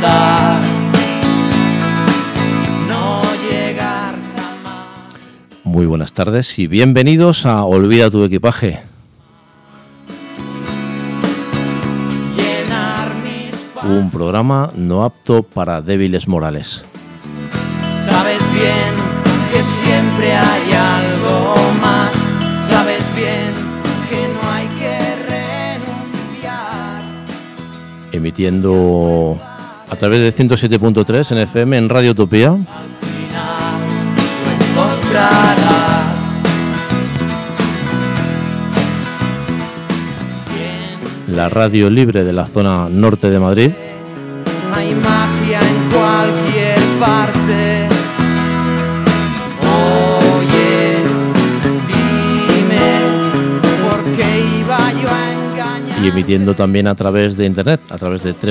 andar, no llegar jamás. Muy buenas tardes y bienvenidos a Olvida tu equipaje. Un programa no apto para débiles morales. Sabes bien que siempre hay algo más. Sabes bien que no hay que renunciar. Emitiendo a través de 107.3 en FM en Radio Utopía. Al final lo encontrarás. La radio libre de la zona norte de Madrid. Hay magia en cualquier parte. Oye, dime por qué iba yo a engañar. Y emitiendo también a través de internet, a través de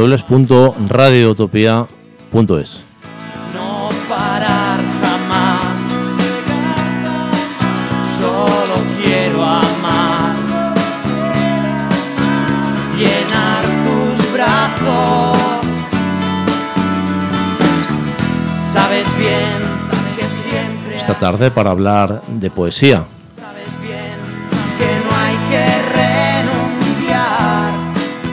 www.radioutopia.es. No parar jamás. Solo quiero amar. Llenar tus brazos. Sabes bien que siempre Esta tarde para hablar de poesía. sabes bien que no hay que renunciar.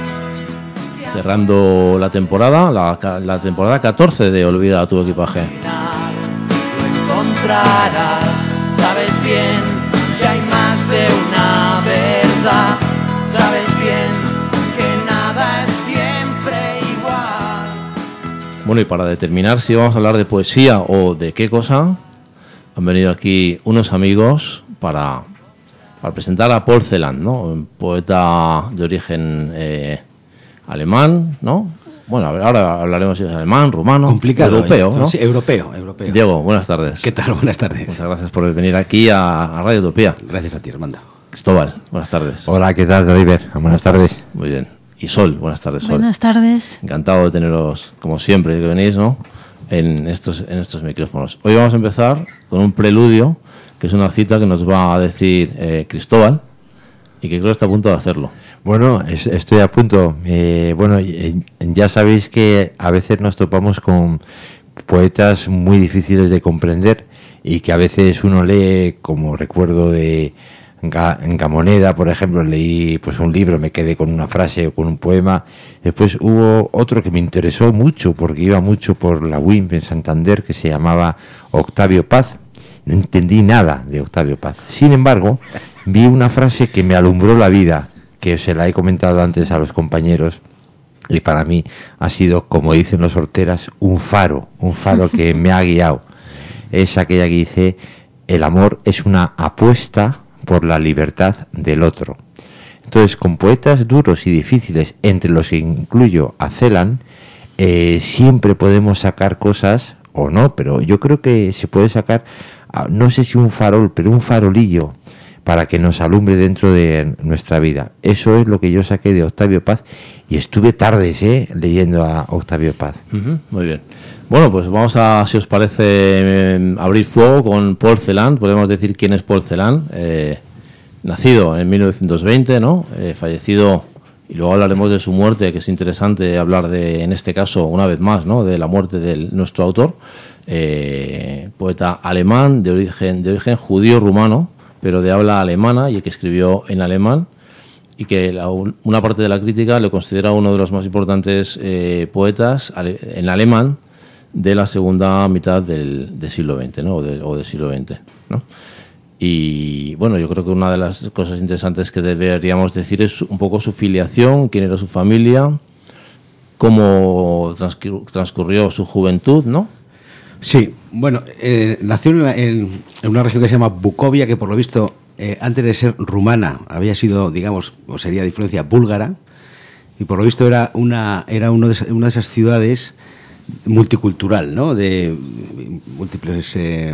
Cerrando la temporada, la temporada 14 de Olvida tu equipaje. Al final lo encontrarás. Sabes bien que hay más de una verdad. Sabes bien que nada es siempre igual. Bueno, y para determinar si vamos a hablar de poesía o de qué cosa, han venido aquí unos amigos para presentar a Paul Celan, ¿no? Un poeta de origen alemán, ¿no? Bueno, ahora hablaremos si es alemán, rumano, Complicado, europeo, ¿no? Sí, europeo. Diego, buenas tardes. ¿Qué tal? Buenas tardes. Muchas gracias por venir aquí a Radio Utopía. Gracias a ti, Armando. Cristóbal, buenas tardes. Hola, ¿qué tal, Oliver? Buenas tardes. Muy bien. Y Sol, buenas tardes, Sol. Buenas tardes. Encantado de teneros, como siempre, que venís, ¿no? En estos micrófonos. Hoy vamos a empezar con un preludio, que es una cita que nos va a decir Cristóbal, y que creo que está a punto de hacerlo. Bueno, estoy a punto. Ya sabéis que a veces nos topamos con poetas muy difíciles de comprender y que a veces uno lee, como recuerdo de Gamoneda, por ejemplo, leí pues un libro, me quedé con una frase o con un poema. Después hubo otro que me interesó mucho porque iba mucho por la UIM en Santander, que se llamaba Octavio Paz. No entendí nada de Octavio Paz. Sin embargo, vi una frase que me alumbró la vida, que se la he comentado antes a los compañeros, y para mí ha sido, como dicen los horteras, un faro que me ha guiado. Es aquella que dice: el amor es una apuesta por la libertad del otro. Entonces, con poetas duros y difíciles, entre los que incluyo a Celan, siempre podemos sacar cosas, o no, pero yo creo que se puede sacar, no sé si un farol, pero un farolillo, para que nos alumbre dentro de nuestra vida. Eso es lo que yo saqué de Octavio Paz, y estuve tardes leyendo a Octavio Paz. Muy bien. Bueno, pues vamos a, si os parece, abrir fuego con Paul Celan. Podemos decir quién es Paul Celan. Nacido en 1920, ¿no? Fallecido, y luego hablaremos de su muerte, que es interesante hablar de, en este caso, una vez más, ¿no? De la muerte de nuestro autor. Poeta alemán, de origen judío-rumano, pero de habla alemana, y que escribió en alemán, y que una parte de la crítica le considera uno de los más importantes poetas en alemán de la segunda mitad del siglo XX, ¿no? o del siglo XX, ¿no? Y bueno, yo creo que una de las cosas interesantes que deberíamos decir es un poco su filiación, quién era su familia, cómo transcurrió su juventud, ¿no? Sí, bueno, nació en una región que se llama Bucovia, que por lo visto, antes de ser rumana, había sido, digamos, o sería de influencia búlgara, y por lo visto era una de esas ciudades multicultural, ¿no? De múltiples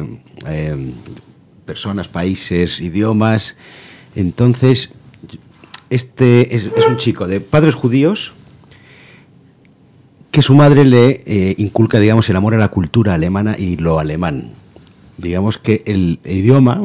personas, países, idiomas. Entonces, este es un chico de padres judíos que su madre le inculca, digamos, el amor a la cultura alemana y lo alemán. Digamos que el idioma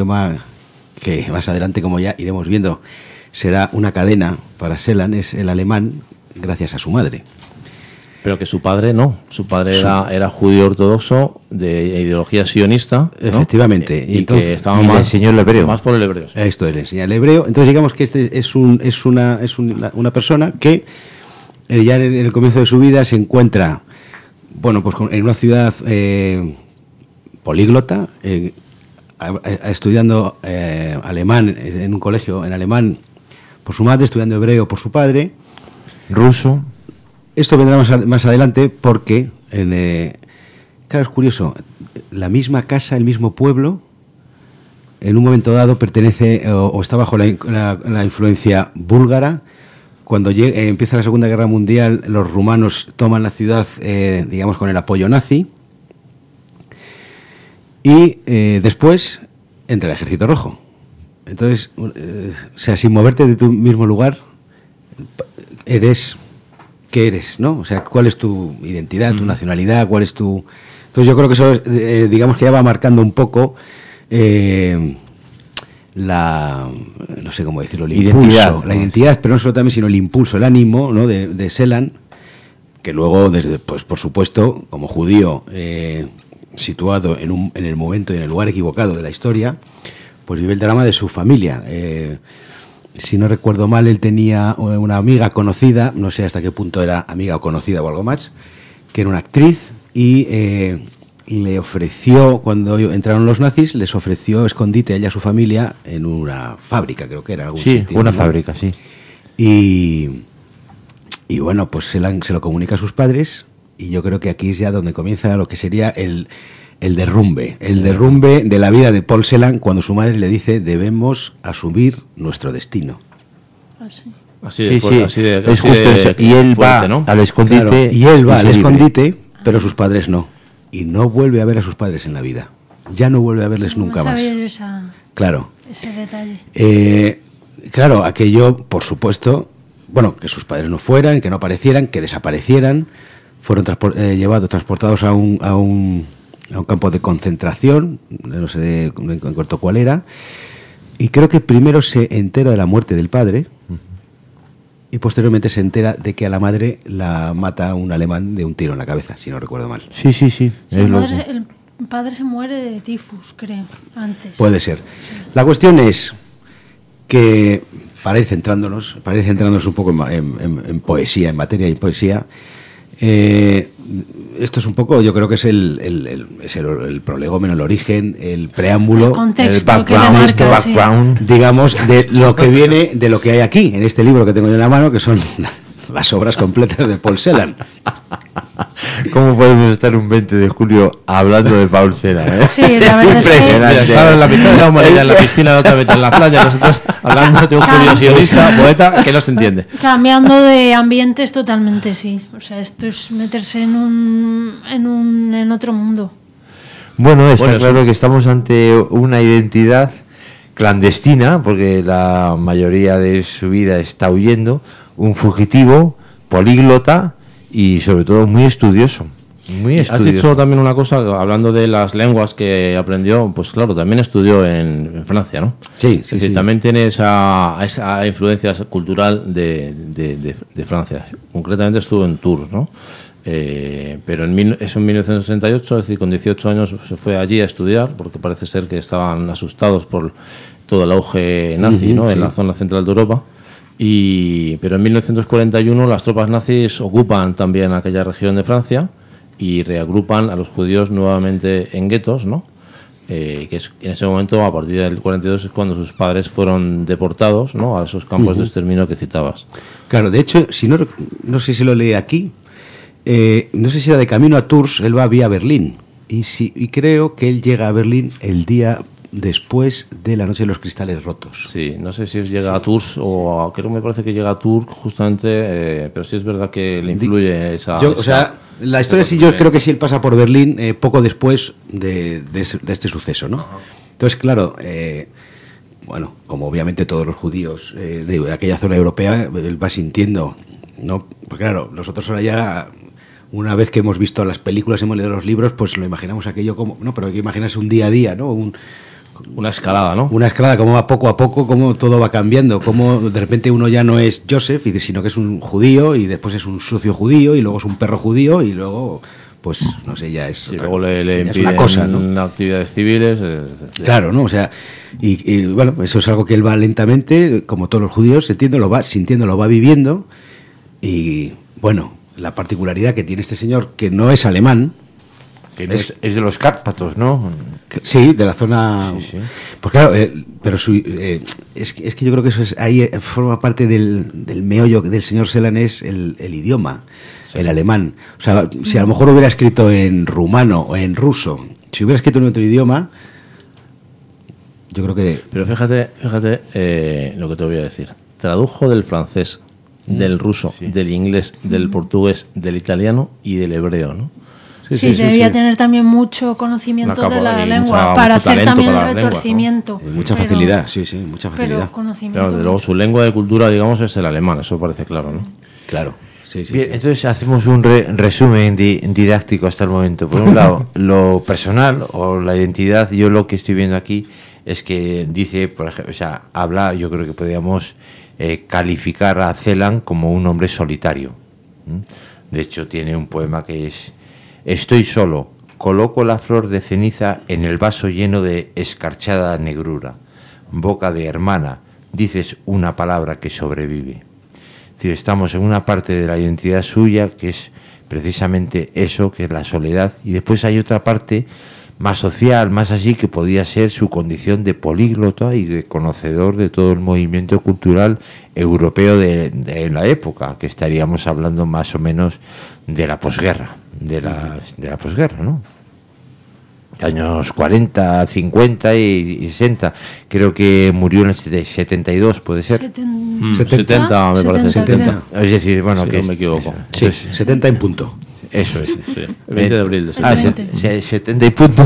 que más adelante, como ya iremos viendo, será una cadena para Celan, es el alemán, gracias a su madre. Pero que su padre no, su padre era judío ortodoxo de ideología sionista, ¿no? Efectivamente. Y entonces, que estaba le más, enseñó el hebreo. más por el hebreo. Esto le enseña el hebreo. Entonces digamos que este es una persona que ya en el comienzo de su vida se encuentra, bueno, pues en una ciudad políglota, estudiando alemán en un colegio en alemán por su madre, estudiando hebreo por su padre, ruso. Esto vendrá más adelante porque, claro, es curioso, la misma casa, el mismo pueblo, en un momento dado pertenece o está bajo la influencia búlgara. Cuando empieza la Segunda Guerra Mundial, los rumanos toman la ciudad, digamos, con el apoyo nazi. Y después entra el Ejército Rojo. Entonces, o sea, sin moverte de tu mismo lugar, ¿qué eres? ¿No? O sea, ¿cuál es tu identidad, tu nacionalidad? ¿Cuál es tu...? Entonces yo creo que eso, digamos que ya va marcando un poco no sé cómo decirlo, el identidad, impulso, la identidad, pero no solo también, sino el impulso, el ánimo, ¿no? de Celan, que luego, pues por supuesto, como judío situado en el momento y en el lugar equivocado de la historia, pues vive el drama de su familia. Si no recuerdo mal, él tenía una amiga conocida, no sé hasta qué punto era amiga o conocida o algo más, que era una actriz y le ofreció, cuando entraron los nazis, les ofreció escondite a ella y a su familia en una fábrica, creo que era algún Sí, sitio, una ¿no? fábrica, sí. Y bueno, pues se lo comunica a sus padres y yo creo que aquí es ya donde comienza lo que sería el derrumbe de la vida de Paul Celan cuando su madre le dice debemos asumir nuestro destino. Así Sí, sí, es justo eso. Y él fuerte, va ¿no? al escondite. Claro, y él va al se libre. escondite, pero sus padres no. Y no vuelve a ver a sus padres en la vida. Ya no vuelve a verles nunca No más. sabía yo Claro. ese detalle. Claro, aquello, por supuesto, bueno, que sus padres no fueran, que no aparecieran, que desaparecieran, fueron transportados a un campo de concentración, no sé en corto cuál era, y creo que primero se entera de la muerte del padre y posteriormente se entera de que a la madre la mata un alemán de un tiro en la cabeza, si no recuerdo mal. Sí, sí, sí. El padre se muere de tifus, creo, antes. Puede ser. La cuestión es que, para ir centrándonos un poco en poesía, en materia y poesía, esto es un poco, yo creo que es el prolegómeno, el origen, el preámbulo, El contexto, el que le marca, background, digamos, de lo que viene, de lo que hay aquí, en este libro que tengo yo en la mano, que son las obras completas de Paul Celan. ¿Cómo podemos estar un 20 de julio hablando de Paul Celan? Sí, la verdad es que... Mira, estaba en la mitad de la humanidad en la piscina, la otra vez en la playa, nosotros hablando de un judío sionista, poeta, que no se entiende. Cambiando de ambientes totalmente, sí. O sea, esto es meterse en otro mundo. Bueno, está Bueno, claro sí. que estamos ante una identidad clandestina, porque la mayoría de su vida está huyendo, un fugitivo, políglota y sobre todo muy estudioso. Muy Has estudioso. dicho también una cosa, hablando de las lenguas que aprendió, pues claro, también estudió en Francia, ¿no? Sí, Es decir, también tiene esa influencia cultural de Francia. Concretamente estuvo en Tours, ¿no? Pero eso en 1968, es decir, con 18 años se fue allí a estudiar, porque parece ser que estaban asustados por todo el auge nazi, ¿no? En la zona central de Europa. Pero en 1941 las tropas nazis ocupan también aquella región de Francia y reagrupan a los judíos nuevamente en guetos, ¿no? Que es, en ese momento, a partir del 42, es cuando sus padres fueron deportados, ¿no? A esos campos de exterminio que citabas. Claro, de hecho, si no sé si lo leí aquí, no sé si era de camino a Tours, él va vía Berlín, y creo que él llega a Berlín el día después de la noche de los cristales rotos. Sí, no sé si llega a Tours o creo que me parece que llega a Tours justamente, pero sí es verdad que le influye esa... O sea, la historia sí, yo creo que sí él pasa por Berlín poco después de este suceso, ¿no? Ajá. Entonces, claro, bueno, como obviamente todos los judíos de aquella zona europea, él va sintiendo, ¿no? Porque claro, nosotros ahora ya, una vez que hemos visto las películas, hemos leído los libros, pues lo imaginamos aquello como, no, pero hay que imaginarse un día a día, ¿no? Una escalada, ¿no? Una escalada, como va poco a poco, cómo todo va cambiando, cómo de repente uno ya no es Joseph, sino que es un judío, y después es un socio judío, y luego es un perro judío, y luego, pues, no sé, ya es... Sí, luego le es impiden una cosa, ¿no? actividades civiles. Claro, ¿no? O sea, y bueno, eso es algo que él va lentamente, como todos los judíos, lo va sintiendo, lo va viviendo, y bueno, la particularidad que tiene este señor, que no es alemán, Que no es de los Cárpatos, ¿no? sí, de la zona... Sí, sí. Pues claro, pero es que yo creo que eso es ahí forma parte del meollo del señor Celan, es el idioma, sí. El alemán. O sea, si a lo mejor hubiera escrito en rumano o en ruso, si hubiera escrito en otro idioma, yo creo que... Pero fíjate lo que te voy a decir. Tradujo del francés, del ruso, sí, del inglés, del portugués, del italiano y del hebreo, ¿no? Sí, debía tener también mucho conocimiento de la lengua para hacer también el retorcimiento. ¿No? Mucha facilidad, sí, mucha facilidad. Pero conocimiento. Claro, desde luego su lengua de cultura, digamos, es el alemán, eso parece claro, ¿no? Claro. Sí. Bien, entonces hacemos un resumen didáctico hasta el momento. Por un lado, lo personal o la identidad, yo lo que estoy viendo aquí es que dice, por ejemplo, o sea, habla, yo creo que podríamos calificar a Celan como un hombre solitario. De hecho, tiene un poema que es: estoy solo, coloco la flor de ceniza en el vaso lleno de escarchada negrura. Boca de hermana, dices una palabra que sobrevive. Es decir, estamos en una parte de la identidad suya que es precisamente eso, que es la soledad, y después hay otra parte más social, más así, que podía ser su condición de políglota y de conocedor de todo el movimiento cultural europeo de la época, que estaríamos hablando más o menos de la posguerra, de la posguerra, ¿no? Años 40, 50 y 60. Creo que murió en el 72, ¿puede ser? 70 me parece. 70. Es decir, bueno, sí, que no me equivoco. Sí, 70 en punto. Eso es. Sí, el 20 de abril. 70 y punto.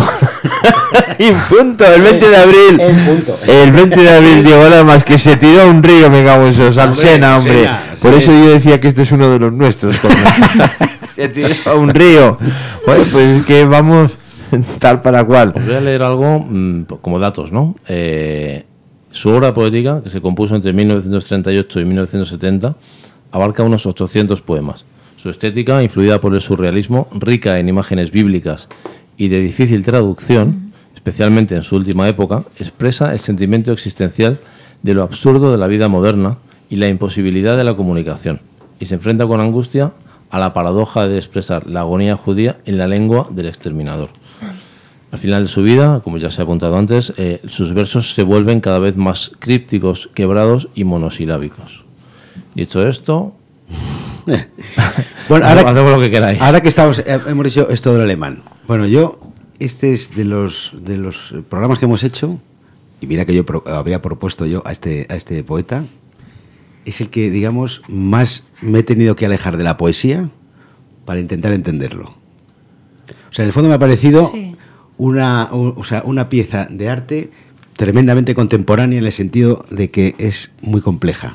Y punto, el 20 de abril. El 20 de abril, Diego, nada más que se tiró un río, me cago en eso, al Sena, hombre. Por eso yo decía que este es uno de los nuestros. Se tiró un río. Bueno, pues es que vamos tal para cual. Os voy a leer algo como datos, ¿no? Su obra poética, que se compuso entre 1938 y 1970, abarca unos 800 poemas. Su estética, influida por el surrealismo, rica en imágenes bíblicas y de difícil traducción, especialmente en su última época, expresa el sentimiento existencial de lo absurdo de la vida moderna y la imposibilidad de la comunicación, y se enfrenta con angustia a la paradoja de expresar la agonía judía en la lengua del exterminador. Al final de su vida, como ya se ha apuntado antes, sus versos se vuelven cada vez más crípticos, quebrados y monosilábicos. Dicho esto... Bueno, ahora hacemos lo que queráis. Ahora que hemos dicho esto del alemán. Bueno, este es de los programas que hemos hecho, y mira que yo habría propuesto yo a este poeta, es el que, digamos, más me he tenido que alejar de la poesía para intentar entenderlo. O sea, en el fondo me ha parecido una pieza de arte tremendamente contemporánea, en el sentido de que es muy compleja.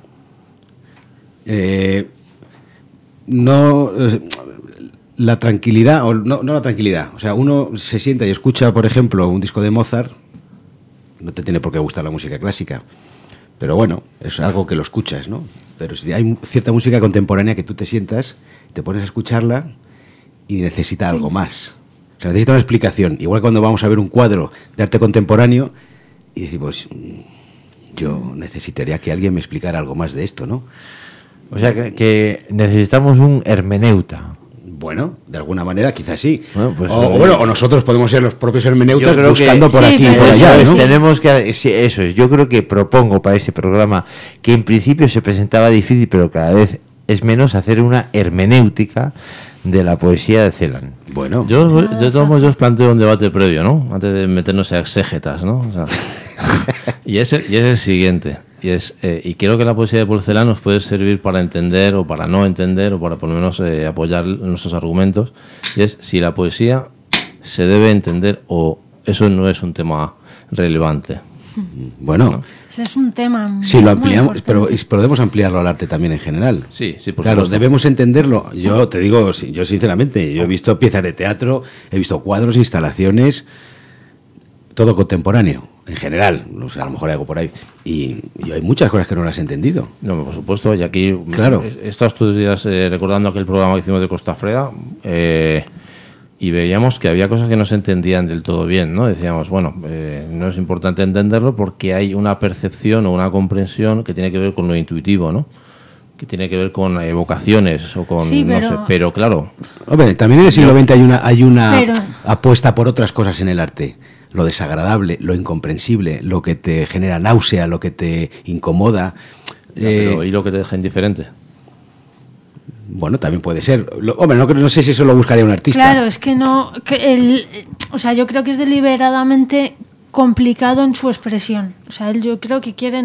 No la tranquilidad, o no la tranquilidad, o sea, uno se sienta y escucha, por ejemplo, un disco de Mozart, no te tiene por qué gustar la música clásica, pero bueno, es algo que lo escuchas, ¿no? Pero si hay cierta música contemporánea que tú te sientas, te pones a escucharla y necesita algo más, o sea, necesita una explicación. Igual cuando vamos a ver un cuadro de arte contemporáneo y decimos, yo necesitaría que alguien me explicara algo más de esto, ¿no? O sea, que necesitamos un hermeneuta. Bueno, de alguna manera quizás sí. Bueno, pues, o nosotros podemos ser los propios hermeneutas buscando que, por aquí y por allá, ¿no? Tenemos que, sí, eso es. Yo creo que propongo para ese programa, que en principio se presentaba difícil, pero cada vez es menos, hacer una hermenéutica de la poesía de Celan. Bueno, yo os planteo un debate previo, ¿no? Antes de meternos a exégetas, ¿no? O sea, y es el siguiente. Y creo que la poesía de Porcelán nos puede servir para entender o para no entender, o para por lo menos apoyar nuestros argumentos. Y es si la poesía se debe entender o eso no es un tema relevante. Bueno, ¿no? Ese es un tema. Sí, lo ampliamos, pero podemos ampliarlo al arte también en general. Sí, por claro, supuesto. Debemos entenderlo. Yo te digo, yo sinceramente, yo he visto piezas de teatro, he visto cuadros, instalaciones todo contemporáneo, en general, no sé, a lo mejor hay algo por ahí, y hay muchas cosas que no las he entendido. No, por supuesto, y aquí Claro. he estado estos días recordando aquel programa que hicimos de Costa Freda, y veíamos que había cosas que no se entendían del todo bien, ¿no? Decíamos, bueno, no es importante entenderlo porque hay una percepción o una comprensión que tiene que ver con lo intuitivo, ¿no? Que tiene que ver con evocaciones o con, Sí, no sé, pero claro, Hombre, también en el siglo XX hay una Pero- apuesta por otras cosas en el arte. Lo desagradable, lo incomprensible, lo que te genera náusea, lo que te incomoda. pero ¿y lo que te deja indiferente? Bueno, también puede ser. Hombre, no sé si eso lo buscaría un artista. Claro, es que no. O sea, yo creo que es deliberadamente complicado en su expresión. O sea, él yo creo que quiere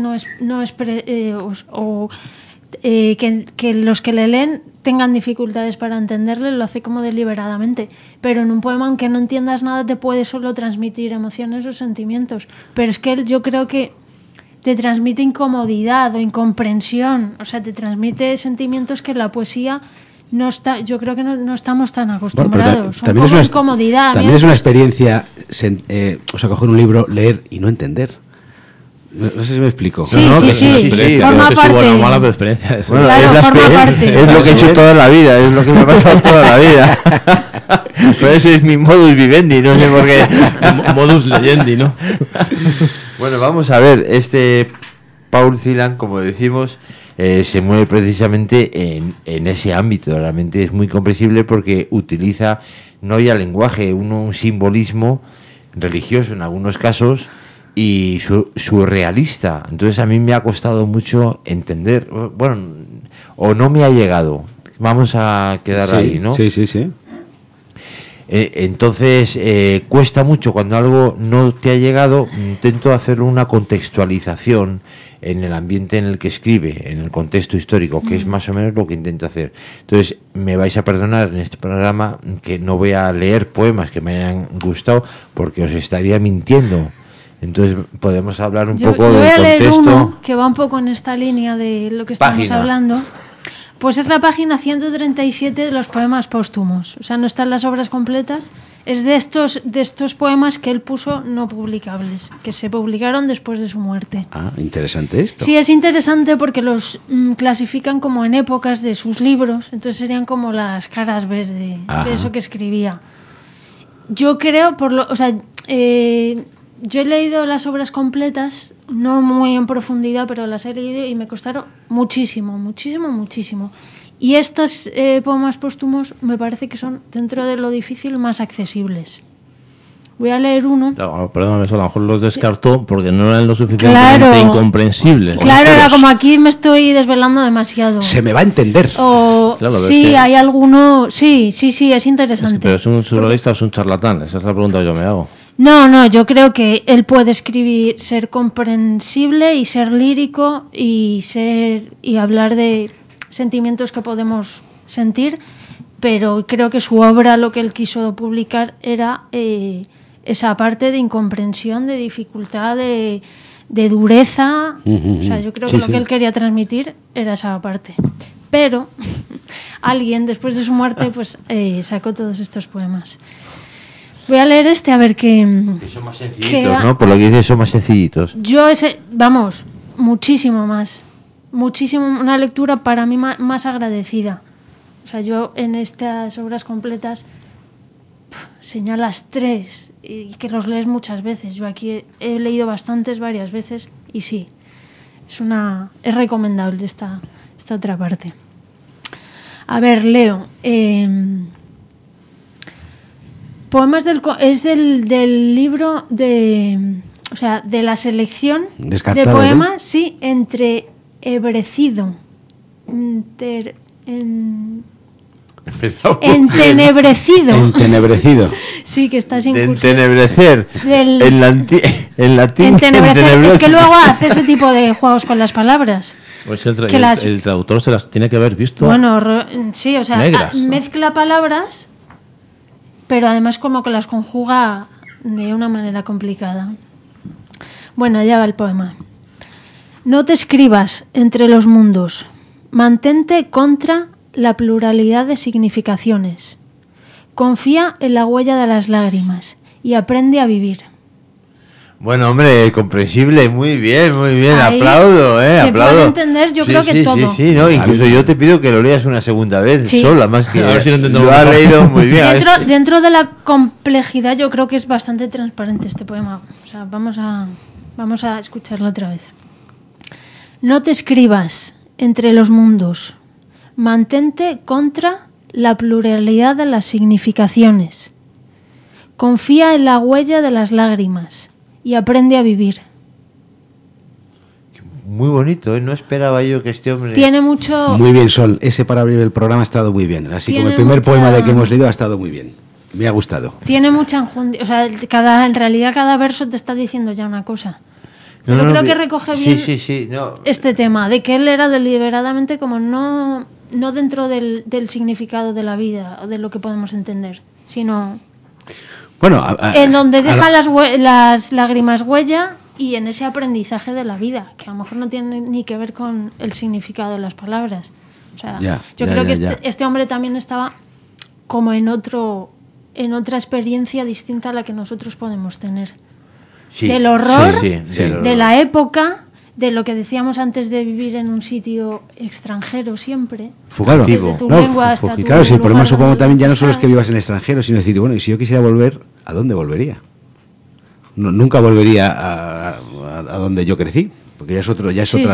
que los que le leen tengan dificultades para entenderle, lo hace como deliberadamente. Pero en un poema, aunque no entiendas nada, te puede solo transmitir emociones o sentimientos. Pero es que él, yo creo que te transmite incomodidad o incomprensión, o sea, te transmite sentimientos que la poesía no está, yo creo que no estamos tan acostumbrados. Son como incomodidad. También es una experiencia, o sea, coger un libro, leer y no entender. No sé si me explico. Sí, sí, forma no sé si parte. buena o mala, pero experiencia es. Bueno, Claro, es, forma parte. es lo que he hecho toda la vida, es lo que me ha pasado toda la vida. Pero ese es mi modus vivendi, no sé por qué. Modus legendi, ¿no? Bueno, vamos a ver, Paul Celan, como decimos, se mueve precisamente en ese ámbito. Realmente es muy comprensible porque utiliza no ya lenguaje, un simbolismo religioso en algunos casos y surrealista. Entonces a mí me ha costado mucho entender, bueno, o no me ha llegado. Vamos a quedar ahí, ¿no? Sí. Entonces cuesta mucho cuando algo no te ha llegado. Intento hacer una contextualización en el ambiente en el que escribe, en el contexto histórico, que es más o menos lo que intento hacer. Entonces me vais a perdonar en este programa que no voy a leer poemas que me hayan gustado porque os estaría mintiendo. Entonces podemos hablar un poco yo del voy a leer contexto. uno que va un poco en esta línea de lo que estamos Página. hablando. Pues es la página 137 de los poemas póstumos. O sea, no están las obras completas. Es de estos poemas que él puso no publicables, que se publicaron después de su muerte. Ah, interesante esto. Sí, es interesante porque los clasifican como en épocas de sus libros. Entonces serían como las caras B de eso que escribía. Yo creo, yo he leído las obras completas, no muy en profundidad, pero las he leído y me costaron muchísimo. Y estos poemas póstumos me parece que son, dentro de lo difícil, más accesibles. Voy a leer uno. No, perdóname, eso a lo mejor los descartó porque no eran lo suficientemente incomprensibles. Claro, era como aquí me estoy desvelando demasiado. Se me va a entender. O, Claro, pero sí, es que- hay alguno. Sí, es interesante. Pero ¿es un surrealista o es un charlatán? Esa es la pregunta que yo me hago. No, yo creo que él puede escribir, ser comprensible y ser lírico y hablar de sentimientos que podemos sentir, pero creo que su obra, lo que él quiso publicar era esa parte de incomprensión, de dificultad, de dureza. O sea, yo creo que lo que él quería transmitir era esa parte. Pero alguien, después de su muerte, pues sacó todos estos poemas. Voy a leer a ver qué... Que son más sencillitos, ¿no? Por lo que dices, son más sencillitos. Muchísimo más. Muchísimo, una lectura para mí más agradecida. O sea, yo en estas obras completas señalas 3 y que los lees muchas veces. Yo aquí he leído varias veces y sí, es recomendable esta otra parte. A ver, leo. Poemas del libro de la selección Descartado, de poemas, sí, entre Entenebrecido. Entenebrecido. Sí, que está sin De cursiva. entenebrecer. En latín. Entenebrecer. Es que luego hace ese tipo de juegos con las palabras. Pues Que las- el traductor se las tiene que haber visto. Bueno, sí, o sea, negras, ¿no? mezcla palabras, pero además como que las conjuga de una manera complicada. Bueno, allá va el poema. No te escribas entre los mundos. Mantente contra la pluralidad de significaciones. Confía en la huella de las lágrimas y aprende a vivir. Bueno, hombre, comprensible, muy bien, Ahí aplaudo, se aplaudo. puede entender, yo creo que todo. Sí, no, incluso yo te pido que lo leas una segunda vez, Sí. sola, más que A ver si lo entendemos lo has mejor. leído muy bien. Dentro de la complejidad yo creo que es bastante transparente este poema. O sea, vamos a escucharlo otra vez. No te escribas entre los mundos. Mantente contra la pluralidad de las significaciones. Confía en la huella de las lágrimas y aprende a vivir. Muy bonito, ¿eh? No esperaba yo que este hombre... Tiene mucho... Muy bien, Sol. Ese para abrir el programa ha estado muy bien. Así como el Tiene primer mucha- poema de que hemos leído ha estado muy bien. Me ha gustado. Tiene mucha enjundia. O sea, en realidad cada verso te está diciendo ya una cosa. No, Pero no, creo no, que recoge bien Sí, no. este tema, de que él era deliberadamente como no dentro del significado de la vida o de lo que podemos entender, sino Bueno, en donde deja las lágrimas huella y en ese aprendizaje de la vida, que a lo mejor no tiene ni que ver con el significado de las palabras. O sea, yo creo que este hombre también estaba como en otra experiencia distinta a la que nosotros podemos tener. Sí, Del horror, del horror. de la época, de lo que decíamos antes de vivir en un sitio extranjero siempre. Claro, Desde tu no, lengua hasta tu claro, si el problema lugar supongo donde también ya no solo es que estás. vivas en el extranjero, sino decir, bueno, y si yo quisiera volver, ¿a dónde volvería? Nunca volvería a donde yo crecí, porque ya es otro, Sí,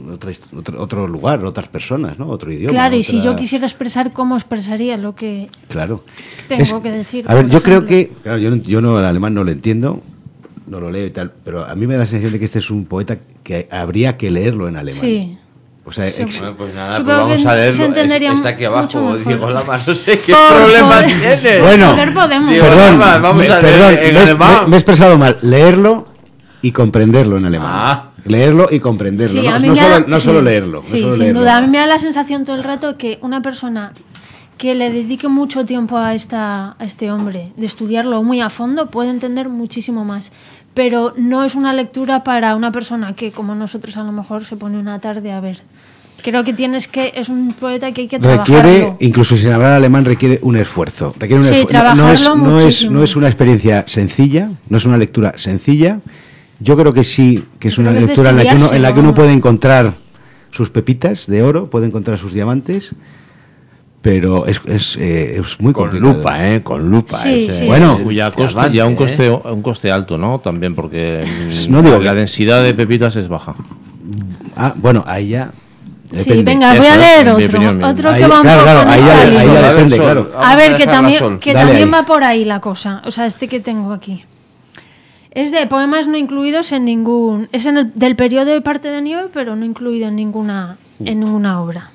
otro lugar, otras personas, ¿no? Otro idioma. Claro, y si otra- yo quisiera expresar, ¿cómo expresaría lo que Claro. tengo que decir? A ver, por yo creo ejemplo? que, claro, yo no el alemán no lo entiendo, no lo leo y tal, pero a mí me da la sensación de que este es un poeta que habría que leerlo en alemán. Sí. O sea, Sí. Bueno, pues nada, Supongo pues vamos que a leerlo. se entendería Está aquí abajo, mucho mejor. Diego Lama, no sé qué Por problema poder- tiene. Bueno, Poder podemos. Diego perdón, Lama, vamos a perdón, leer en alemán. me he expresado mal. Leerlo y comprenderlo en alemán. Ah. Leerlo y comprenderlo. Sí, no a mí no me solo, da- no sí, solo leerlo. no Sí, solo sin leerlo. duda. A mí me da la sensación todo el rato que una persona que le dedique mucho tiempo a este hombre, de estudiarlo muy a fondo, puede entender muchísimo más. Pero no es una lectura para una persona que, como nosotros, a lo mejor se pone una tarde a ver. Creo que es un poeta que hay que Requiere, trabajarlo. incluso sin hablar alemán, requiere un esfuerzo. Requiere un Sí, esfuerzo. trabajarlo muchísimo. no es una experiencia sencilla, no es una lectura sencilla. Yo creo que sí, que es Creo una que es de lectura en la que uno estudiárselo, puede encontrar sus pepitas de oro, puede encontrar sus diamantes, pero es muy Con complicado. lupa, con lupa. Sí, ese- sí. Bueno, ese Cuya coste, diamante, ya un coste alto, ¿no? También porque No digo la que- densidad de pepitas es baja. Bueno, ahí ya Sí, depende. venga, Eso voy a es, leer en mi otro. opinión, Otro Ahí, que va un claro, poco claro, en ahí esta ya- ahí línea. ya A ver, depende, Sol, claro. vamos A ver, que dejarla también, Sol. que Dale también ahí. va por ahí la cosa. O sea, este que tengo aquí. Es de poemas no incluidos en ningún... Es del periodo de Parte de Nieve, pero no incluido en ninguna obra.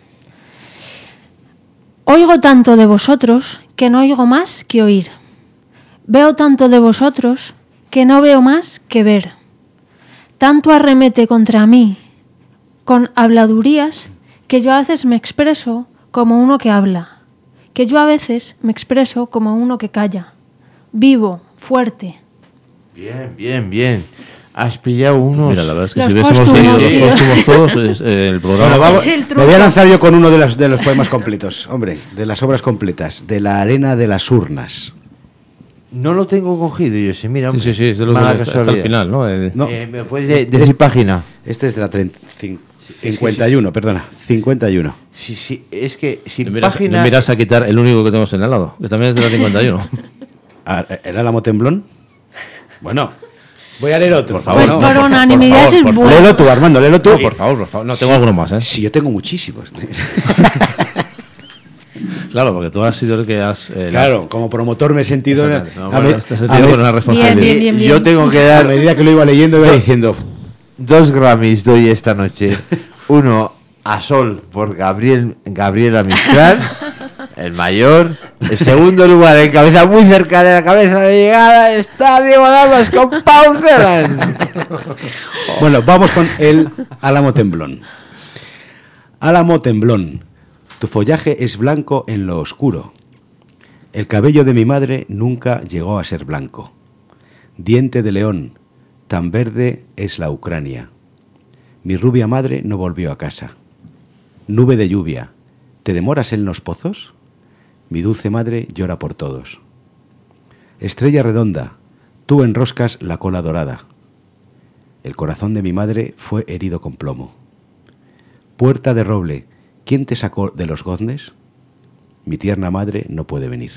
Oigo tanto de vosotros que no oigo más que oír. Veo tanto de vosotros que no veo más que ver. Tanto arremete contra mí con habladurías que yo a veces me expreso como uno que habla, que yo a veces me expreso como uno que calla, vivo, fuerte. Bien. Has pillado unos... Mira, la verdad es que Los si hubiésemos póstumos, leído tío. los póstumos todos, el programa... Bueno, vamos, Es el me truco. voy a lanzar yo con uno de los poemas completos, hombre, de las obras completas, de la arena de las urnas. No lo tengo cogido, yo sé, mira. Sí, sí, es de los mala de hasta el casualidad. final, ¿no? No. ¿Me puedes decir página? Este es de la 51, perdona, 51. Sí, es que sin Me página... miras a quitar el único que tengo en el lado, que también es de la 51. ¿El Álamo Temblón? Bueno, voy a leer otro. Por favor, Pues no, por por unanimidad favor, es por bueno. Léelo tú, Armando, léelo tú. No, por favor. No, tengo alguno más, ¿eh? Sí, yo tengo muchísimos. Claro, porque tú has sido el que has... Claro, como promotor me he sentido... Exactamente, no, a bueno, me- este a sentido me- con una responsabilidad. Bien. Yo tengo que a dar medida que lo iba leyendo, iba diciendo... 2 Grammys doy esta noche. Uno a Sol por Gabriela Mistral, el mayor. El segundo lugar en cabeza, muy cerca de la cabeza de llegada, está Diego Damas con Paul Celan. Bueno, vamos con el Álamo Temblón. Álamo Temblón, tu follaje es blanco en lo oscuro. El cabello de mi madre nunca llegó a ser blanco. Diente de león, tan verde es la Ucrania. Mi rubia madre no volvió a casa. Nube de lluvia, ¿te demoras en los pozos? Mi dulce madre llora por todos. Estrella redonda, tú enroscas la cola dorada. El corazón de mi madre fue herido con plomo. Puerta de roble, ¿quién te sacó de los goznes? Mi tierna madre no puede venir.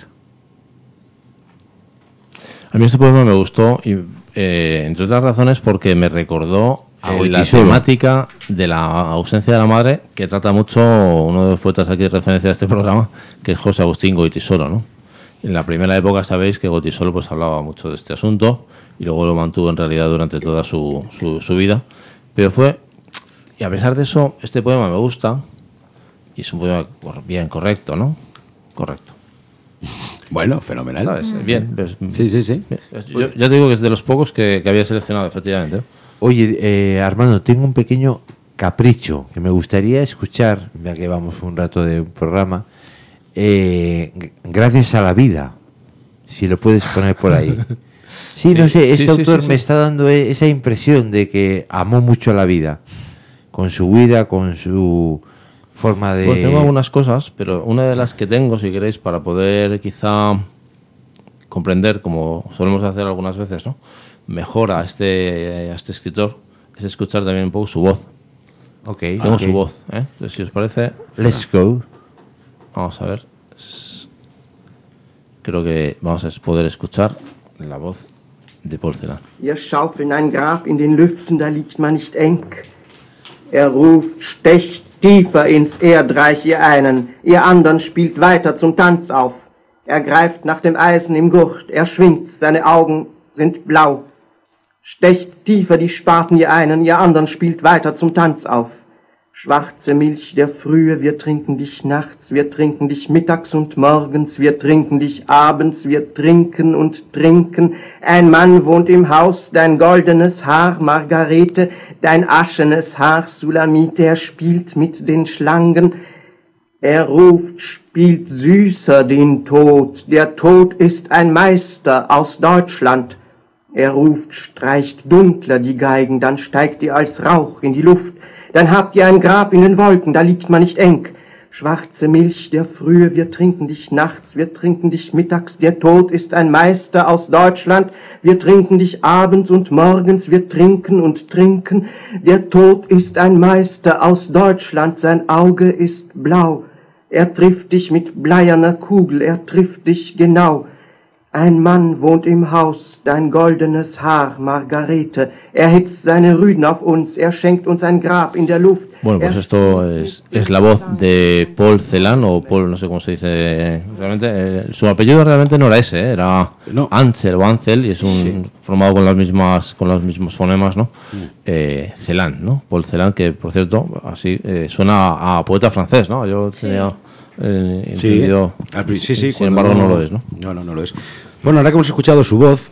A mí este poema me gustó, y, entre otras razones, porque me recordó A la Goitisolo. temática de la ausencia de la madre, que trata mucho uno de los poetas aquí de referencia a este programa, que es José Agustín Goitisolo, ¿no? En la primera época sabéis que Goitisolo pues hablaba mucho de este asunto y luego lo mantuvo en realidad durante toda su vida. Pero y a pesar de eso, este poema me gusta y es un poema bien correcto, ¿no? Correcto. Bueno, fenomenal. ¿Sabes? Bien. Sí, sí, sí. Yo ya te digo que es de los pocos que había seleccionado, efectivamente. Oye, Armando, tengo un pequeño capricho que me gustaría escuchar, ya que vamos un rato de programa. Gracias a la vida, si lo puedes poner por ahí. Sí, no sé, este autor me está dando esa impresión de que amó mucho la vida, con su vida, con su forma de... Bueno, tengo algunas cosas, pero una de las que tengo, si queréis, para poder quizá comprender, como solemos hacer algunas veces, ¿no?, mejor a este escritor, es escuchar también un poco su voz. Tengo su voz, ¿eh? Entonces, si os parece... Let's go. Vamos a ver. Creo que vamos a poder escuchar la voz de Paul Celan. Ihr schaufeln ein Grab in den Lüften, da liegt man nicht eng. Ruft, stecht tiefer ins Erdreich, ihr einen, ihr anderen spielt weiter zum Tanz auf. Greift nach dem Eisen im Gurt, schwingt, seine Augen sind blau. Stecht tiefer die Spaten, ihr einen, ihr anderen spielt weiter zum Tanz auf. Schwarze Milch der Frühe, wir trinken dich nachts, wir trinken dich mittags und morgens, wir trinken dich abends, wir trinken und trinken. Ein Mann wohnt im Haus, dein goldenes Haar, Margarete, dein aschenes Haar, Sulamite, spielt mit den Schlangen. Ruft, spielt süßer den Tod, der Tod ist ein Meister aus Deutschland. Ruft, streicht dunkler die Geigen, dann steigt ihr als Rauch in die Luft. Dann habt ihr ein Grab in den Wolken, da liegt man nicht eng. Schwarze Milch der Frühe, wir trinken dich nachts, wir trinken dich mittags, der Tod ist ein Meister aus Deutschland. Wir trinken dich abends und morgens, wir trinken und trinken. Der Tod ist ein Meister aus Deutschland, sein Auge ist blau. Trifft dich mit bleierner Kugel, trifft dich genau. Ein Mann wohnt im Haus, dein goldenes Haar, Margarete. Hitzt seine Rüden auf uns, schenkt uns ein Grab in der Luft. Bueno, pues esto es la voz de Paul Celan, o Paul, no sé cómo se dice realmente. Su apellido realmente no era ese, era Ansel o Ansel, y es formado con los mismos fonemas, ¿no? Celan, ¿no? Paul Celan, que por cierto, así suena a poeta francés, ¿no? Yo tenía entendido. Sí, sin embargo no lo es, ¿no? No lo es. Bueno, ahora que hemos escuchado su voz,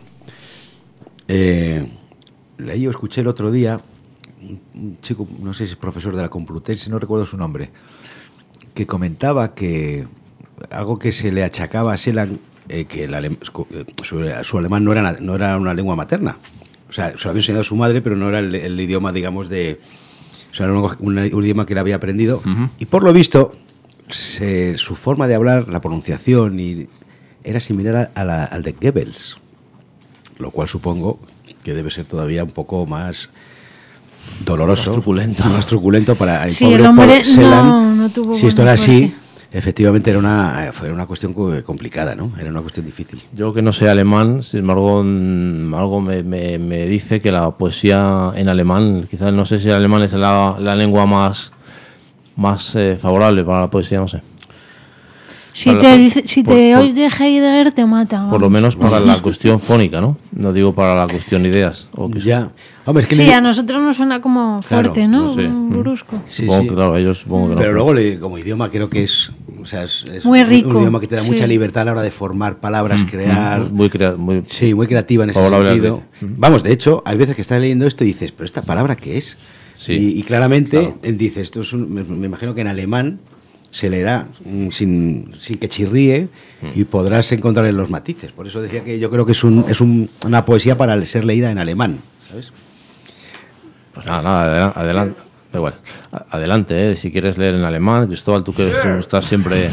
yo escuché el otro día un chico, no sé si es profesor de la Complutense, no recuerdo su nombre, que comentaba que algo que se le achacaba a Celan, que su alemán no era una lengua materna. O sea, se lo había enseñado a su madre, pero no era el idioma, digamos, o sea, era un idioma que él había aprendido. Y por lo visto, su forma de hablar, la pronunciación, era similar al de Goebbels, lo cual supongo que debe ser todavía un poco más doloroso, más truculento para el pobre el hombre Celan. no tuvo si esto buena era así, suerte. efectivamente fue una cuestión complicada, ¿no? Era una cuestión difícil. Yo que no sé alemán, sin embargo, algo me dice que la poesía en alemán, quizás no sé si el alemán es la lengua más favorable para la poesía, no sé. Si te oye Heidegger, te mata. Por lo menos para la cuestión fónica, ¿no? No digo para la cuestión ideas. Ya. Hombre, es que sí, a nosotros nos suena como fuerte, claro, ¿no? Brusco. Supongo que, claro, ellos supongo que no. Pero luego, como idioma, creo que es muy rico. Un idioma que te da mucha libertad a la hora de formar palabras, crear. Muy creativa en ese sentido. Vamos, de hecho, hay veces que estás leyendo esto y dices, ¿pero esta palabra qué es? Sí, y claramente dices, me imagino que en alemán se leerá sin que chirríe y podrás encontrar en los matices. Por eso decía que yo creo que es una poesía para ser leída en alemán, ¿sabes? Pues nada, adelante. Da igual. Adelante, si quieres leer en alemán, Cristóbal, tú que estás siempre...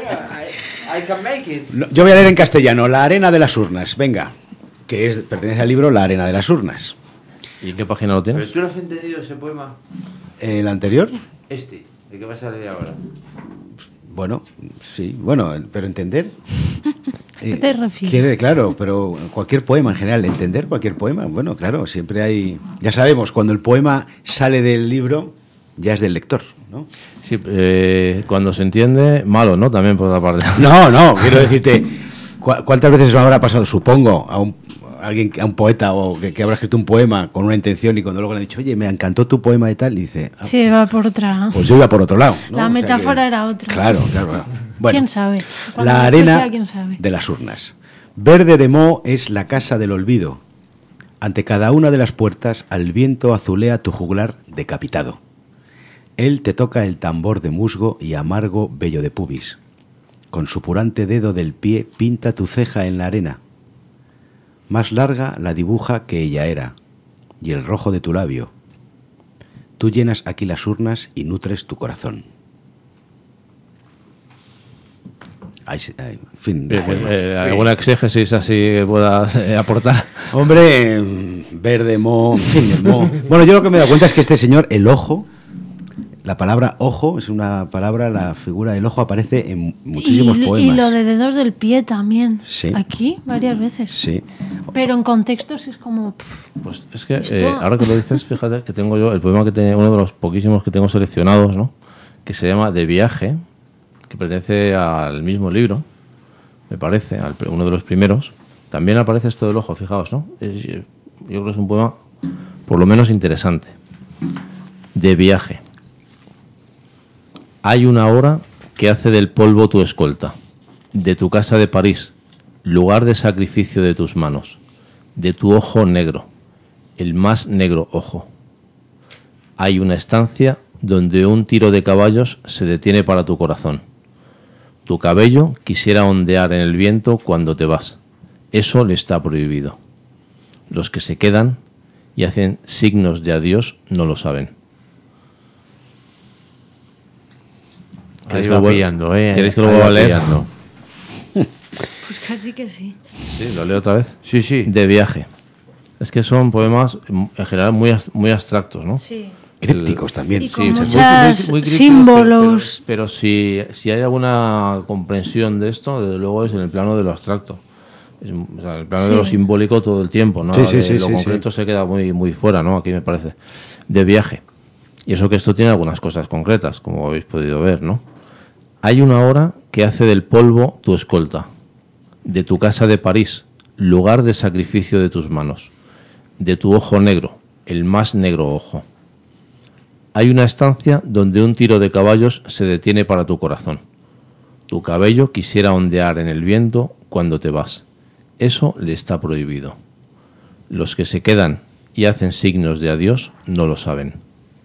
Yo voy a leer en castellano, La arena de las urnas, venga, que pertenece al libro La arena de las urnas. ¿Y en qué página lo tienes? ¿Pero tú lo has entendido ese poema? ¿El anterior? El que vas a leer ahora. Bueno, sí, bueno, pero entender. ¿Qué te refieres? Claro, pero cualquier poema en general, entender cualquier poema, bueno, claro, siempre hay. Ya sabemos, cuando el poema sale del libro, ya es del lector, ¿no? Sí, cuando se entiende, malo, ¿no? También por otra parte. No, quiero decirte, ¿cuántas veces habrá pasado, supongo, a un poeta o que habrá escrito un poema con una intención y cuando luego le han dicho, oye, me encantó tu poema y tal, y dice... Sí, va por otra. Pues yo iba por otro lado, ¿no? La metáfora era otra. Claro. Bueno, ¿Quién sabe? La arena de las urnas. Verde de moho es la casa del olvido. Ante cada una de las puertas, al viento azulea tu juglar decapitado. Él te toca el tambor de musgo y amargo vello de pubis. Con su purante dedo del pie pinta tu ceja en la arena. Más larga la dibuja que ella era, y el rojo de tu labio. Tú llenas aquí las urnas y nutres tu corazón. En fin. ¿Alguna exégesis así que puedas aportar? Hombre, verde, moho, en fin, el moho. Bueno, yo lo que me he dado cuenta es que este señor, el ojo, la palabra ojo es una palabra, la figura del ojo aparece en muchísimos poemas. Y lo de dedos del pie también. Sí. Aquí, varias veces. Sí. Pero en contextos es como... Pues es que ahora que lo dices, fíjate que tengo yo el poema que tengo, uno de los poquísimos que tengo seleccionados, ¿no? Que se llama De viaje, que pertenece al mismo libro, me parece, uno de los primeros. También aparece esto del ojo, fijaos, ¿no? Yo creo que es un poema por lo menos interesante. De viaje. Hay una hora que hace del polvo tu escolta, de tu casa de París, lugar de sacrificio de tus manos, de tu ojo negro, el más negro ojo. Hay una estancia donde un tiro de caballos se detiene para tu corazón. Tu cabello quisiera ondear en el viento cuando te vas. Eso le está prohibido. Los que se quedan y hacen signos de adiós no lo saben. Ahí va pillando, ¿Queréis que lo vuelva a leer? Pues casi que sí. Sí, ¿lo leo otra vez? Sí. De viaje. Es que son poemas en general muy abstractos, ¿no? Sí. Crípticos también. Y con Sí, muchos muy crípticos, símbolos. Pero si hay alguna comprensión de esto, desde luego es en el plano de lo abstracto. O sea, el plano de lo simbólico todo el tiempo, ¿no? Sí, lo concreto se queda muy fuera, ¿no? Aquí me parece. De viaje. Y eso que esto tiene algunas cosas concretas, como habéis podido ver, ¿no? Hay una hora que hace del polvo tu escolta, de tu casa de París, lugar de sacrificio de tus manos, de tu ojo negro, el más negro ojo. Hay una estancia donde un tiro de caballos se detiene para tu corazón. Tu cabello quisiera ondear en el viento cuando te vas. Eso le está prohibido. Los que se quedan y hacen signos de adiós no lo saben.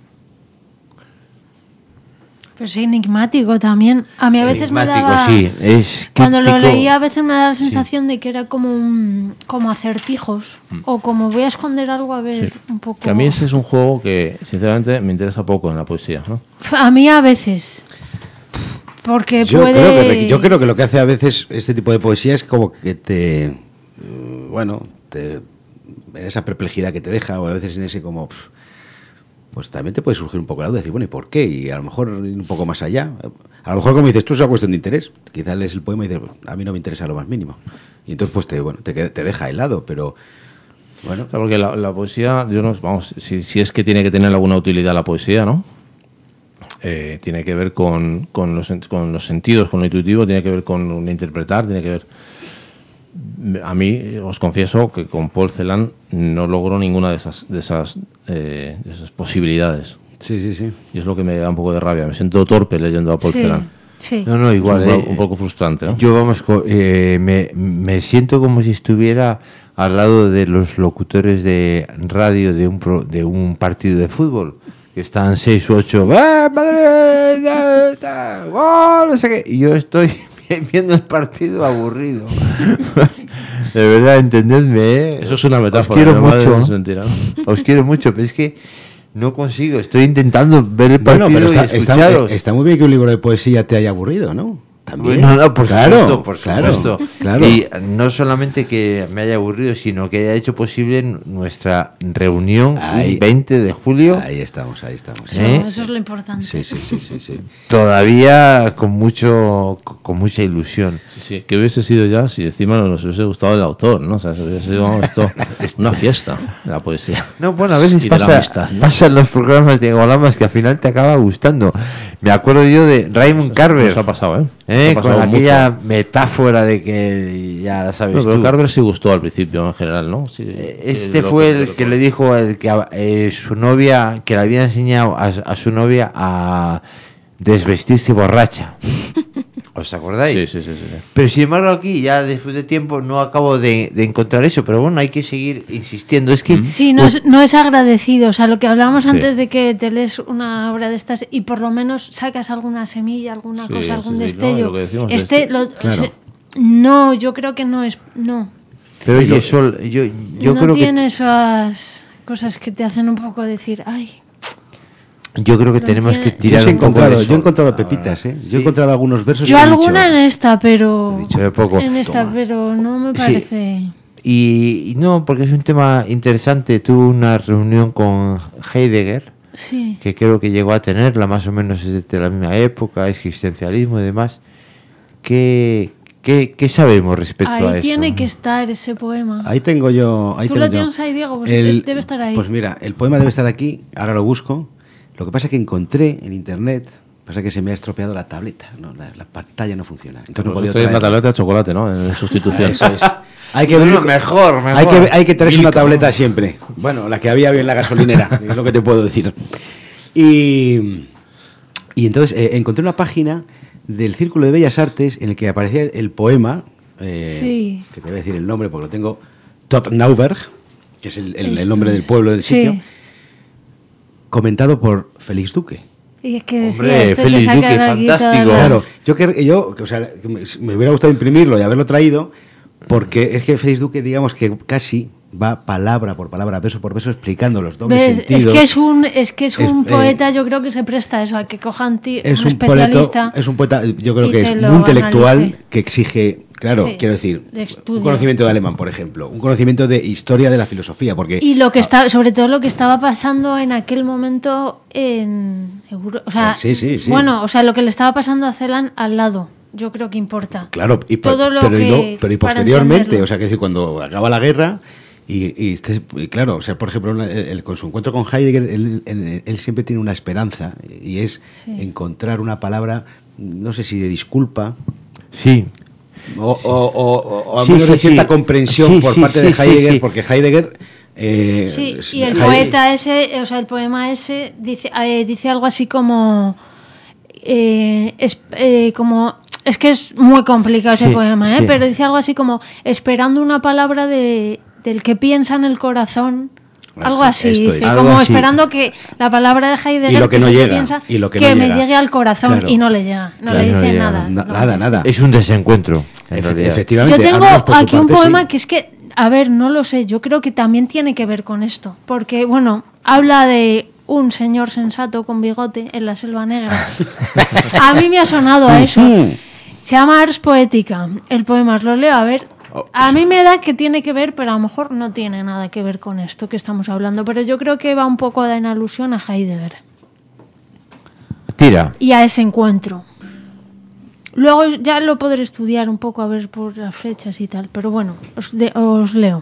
Pues enigmático también. A mí a veces me daba... Sí, es cuando lo críptico. leía a veces me daba la sensación de que era como acertijos. O como voy a esconder algo a ver un poco... Que a mí ese es un juego que sinceramente me interesa poco en la poesía, ¿no? A mí a veces. Porque Yo puede... creo que lo que hace a veces este tipo de poesía es como que te... Bueno, en esa perplejidad que te deja, o a veces en ese como... Pues también te puede surgir un poco la duda, decir, bueno, ¿y por qué? Y a lo mejor ir un poco más allá. A lo mejor, como dices, esto es una cuestión de interés. Quizás lees el poema y dices, a mí no me interesa lo más mínimo. Y entonces, pues, te deja helado, pero... Bueno. O sea, porque la poesía, vamos, si es que tiene que tener alguna utilidad la poesía, ¿no? Tiene que ver con los sentidos, con lo intuitivo, tiene que ver con interpretar, tiene que ver... A mí, os confieso que con Paul Celan no logro ninguna de esas posibilidades. Sí. Y es lo que me da un poco de rabia. Me siento torpe leyendo a Paul Celan. Sí. No, igual. Un poco frustrante, ¿no? Yo, me siento como si estuviera al lado de los locutores de radio de un partido de fútbol. Que están 6 u 8. ¡Gol! No sé qué. Y yo estoy viendo el partido aburrido. De verdad, entendedme, ¿eh? Eso es una metáfora. Os quiero mucho. mucho. Es mentira, ¿no? Os quiero mucho, pero es que no consigo. Estoy intentando ver el partido Bueno, pero y escucharos. está muy bien que un libro de poesía te haya aburrido, ¿no? También. No, por Claro, supuesto, por claro, supuesto. claro. Y no solamente que me haya aburrido, sino que haya hecho posible nuestra reunión Ahí. un 20 de julio. Ahí estamos. Eso, ¿Eh? eso es lo importante. Sí. Todavía con mucha ilusión. Sí, que hubiese sido ya si encima nos hubiese gustado el autor, ¿no? O sea, hubiese sido vamos, esto, una fiesta de la poesía. No, bueno, a veces Y de la amistad. pasan los programas de Golamas que al final te acaba gustando. Me acuerdo yo de Raymond Carver. Nos ha pasado, ¿eh? Nos ha Con pasado aquella mucho. metáfora de que ya la sabes No, pero tú. Carver sí gustó al principio en general, ¿no? Sí, Este lo fue que- el que le dijo su novia, que le había enseñado a su novia a desvestirse borracha. ¿Os acordáis? Sí. Pero sin embargo aquí, ya después de tiempo, no acabo de encontrar eso. Pero bueno, hay que seguir insistiendo. Es que Sí, no es agradecido. O sea, lo que hablábamos Sí. antes de que te lees una obra de estas y por lo menos sacas alguna semilla, alguna Sí, cosa, algún sí, destello. no, lo que decíamos de Claro. No, yo creo que no es. No. Pero oye, Sol, yo no creo tiene esas cosas que te hacen un poco decir, ay. yo creo que no tenemos que tiene- tirar un poco de Yo he Sol. encontrado pepitas, ¿eh? Yo he encontrado algunos versos. Yo que he alguna dicho, en esta, pero. He dicho de poco. En esta, Toma. pero no me Sí. parece. Y no, porque es un tema interesante. Tuve una reunión con Heidegger, Sí. que creo que llegó a tenerla más o menos desde la misma época, existencialismo y demás. ¿Qué sabemos respecto a Ahí eso? tiene que estar ese poema. Ahí tengo yo. Ahí ¿Tú tengo lo yo. tienes ahí, Diego? Pues debe estar ahí. Pues mira, el poema debe estar aquí. Ahora lo busco. Lo que pasa es que encontré en internet. Pasa que se me ha estropeado la tableta. No, la pantalla no funciona. Entonces no he Pues podido estoy en la traerlo. tableta de chocolate, ¿no? En sustitución. Eso es. Hay que Bueno, ver- mejor. Hay que traerse una tableta siempre. Bueno, la que había en la gasolinera, es lo que te puedo decir. Y entonces encontré una página del Círculo de Bellas Artes en el que aparecía el poema, Sí. que te voy a decir el nombre porque lo tengo, Tot Nauberg, que es el Esto nombre del es. pueblo del Sí. sitio, comentado por Félix Duque. Y es que decía, Hombre, este Félix le saca Duque, de aquí todas fantástico. las- Claro, o sea, que me hubiera gustado imprimirlo y haberlo traído, porque es que Félix Duque, digamos que casi va palabra por palabra, verso por verso, explicando los dobles ¿Ves? sentidos. Es que es un poeta, yo creo que se presta a eso, a que cojan Es un un especialista. es un poeta, yo creo y que te es lo muy intelectual, analice. que exige, claro, Sí, quiero decir, de estudio. un conocimiento de alemán, por ejemplo, un conocimiento de historia de la filosofía, porque Y lo que está, sobre todo lo que estaba pasando en aquel momento en Europa. O sea, Sí. Bueno, o sea, lo que le estaba pasando a Celan al lado, yo creo que importa. claro, todo lo pero, que- pero y para posteriormente, entenderlo. o sea, que decir, cuando acaba la guerra y claro, o sea, por ejemplo, con su encuentro con Heidegger, él siempre tiene una esperanza y es Sí. encontrar una palabra, no sé si de disculpa, Sí. o al Sí, menos sí, de cierta sí. comprensión Sí, por sí, parte sí, de sí, Heidegger, sí. porque Heidegger... Sí, y el Heidegger- poeta ese, o sea, el poema ese dice algo así como es que es muy complicado ese Sí, poema, sí. pero dice algo así como esperando una palabra del que piensa en el corazón. Algo así, Esto es. dice, Algo como así. esperando que la palabra de Heidegger Y lo que no es el llega, piensa, y lo que que no me llega. llegue al corazón Claro. y no le llega, no Claro, le no dice llega, nada. no, nada. Es un desencuentro, en realidad. Efectivamente. Yo tengo Arnaldo, por su aquí un parte, poema sí. que es que, a ver, no lo sé, yo creo que también tiene que ver con esto, porque, bueno, habla de un señor sensato con bigote en la Selva Negra. A mí me ha sonado a eso. Se llama Ars Poética, el poema, os lo leo, a ver. A mí me da que tiene que ver, pero a lo mejor no tiene nada que ver con esto que estamos hablando, pero yo creo que va un poco en alusión a Heidegger Tira. y a ese encuentro. Luego ya lo podré estudiar un poco a ver por las fechas y tal, pero bueno, os leo.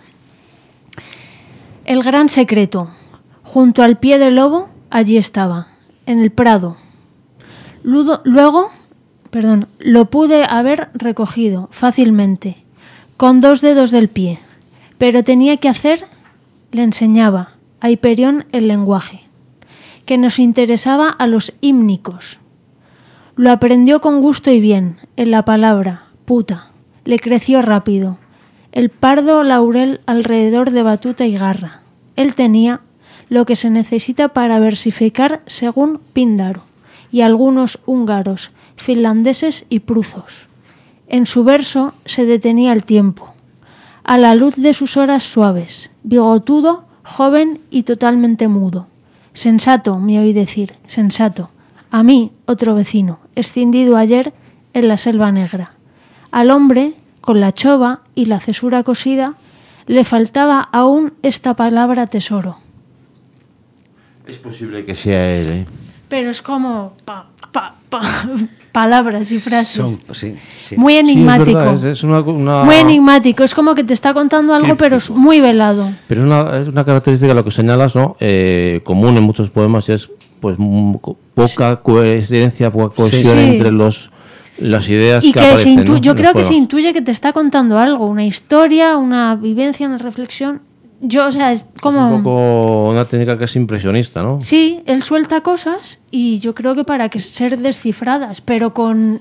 El gran secreto. Junto al pie del lobo, allí estaba, en el prado. Luego, lo pude haber recogido fácilmente, con 2 dedos del pie, pero tenía que hacer, le enseñaba a Hiperión el lenguaje, que nos interesaba a los hímnicos. Lo aprendió con gusto y bien, en la palabra, puta, le creció rápido, el pardo laurel alrededor de batuta y garra. Él tenía lo que se necesita para versificar según Píndaro y algunos húngaros, finlandeses y pruzos. En su verso se detenía el tiempo, a la luz de sus horas suaves, bigotudo, joven y totalmente mudo. Sensato, me oí decir, sensato. A mí, otro vecino, escindido ayer en la selva negra. Al hombre, con la chova y la cesura cosida, le faltaba aún esta palabra tesoro. Es posible que sea él, ¿eh? Pero es como palabras y frases. Sí. Muy enigmático. Sí, es verdad, es una... Muy enigmático. Es como que te está contando algo, pero es muy velado. Pero es una característica de lo que señalas, ¿no? Común en muchos poemas, y es pues poca coherencia, poca cohesión entre las ideas y que aparecen, ¿no? Yo creo que se intuye que te está contando algo, una historia, una vivencia, una reflexión. O sea, es como... Es un poco una técnica que es impresionista, ¿no? Sí, él suelta cosas y yo creo que para que ser descifradas, pero con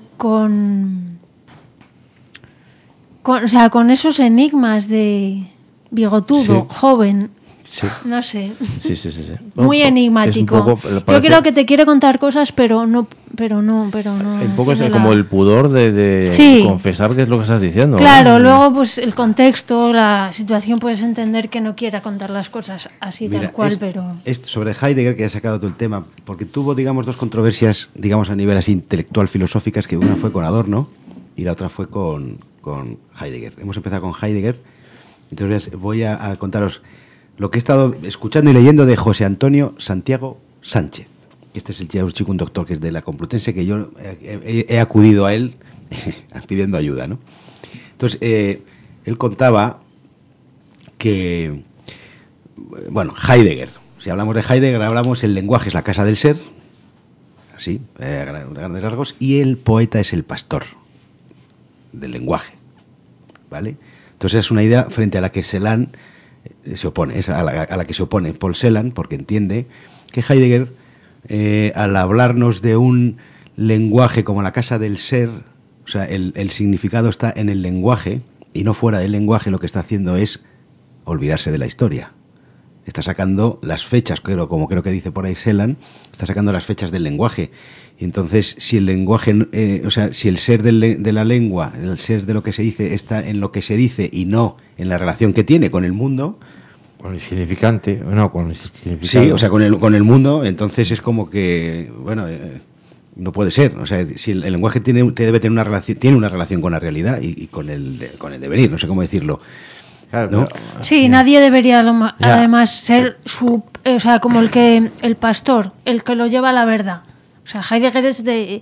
esos enigmas de bigotudo, joven, no sé. Sí. Muy enigmático. Yo creo que te quiere contar cosas, pero no. Un poco es como el pudor de confesar qué es lo que estás diciendo. Claro, ¿no? luego pues el contexto, la situación, puedes entender que no quiera contar las cosas así. Mira, tal cual, pero... Sobre Heidegger, que has sacado tú el tema, porque tuvo, digamos, dos controversias, digamos, a nivel así intelectual, filosóficas, que una fue con Adorno y la otra fue con Heidegger. Hemos empezado con Heidegger, entonces voy a contaros lo que he estado escuchando y leyendo de José Antonio Santiago Sánchez. Este es el chico, un doctor que es de la Complutense, que yo he acudido a él pidiendo ayuda, ¿no? Entonces, él contaba que, bueno, Heidegger, si hablamos de Heidegger, hablamos el lenguaje es la casa del ser, así, a grandes rasgos, y el poeta es el pastor del lenguaje, ¿vale? Entonces es una idea frente a la que Celan se opone, es a la que se opone Paul Celan, porque entiende que Heidegger, al hablarnos de un lenguaje como la casa del ser, o sea, el significado está en el lenguaje y no fuera del lenguaje, lo que está haciendo es olvidarse de la historia. Está sacando las fechas, como creo que dice por ahí Celan, está sacando las fechas del lenguaje. Y entonces, si el lenguaje, si el ser de la lengua, el ser de lo que se dice, está en lo que se dice y no en la relación que tiene con el mundo... Con el significante, no, con el significado. Sí, o sea, con el mundo, entonces es como que, bueno, no puede ser. O sea, si el lenguaje debe tener una relación con la realidad y con el devenir, no sé cómo decirlo. Claro, ¿no? Sí, nadie debería además ser como el pastor, el que lo lleva a la verdad. O sea, Heidegger es de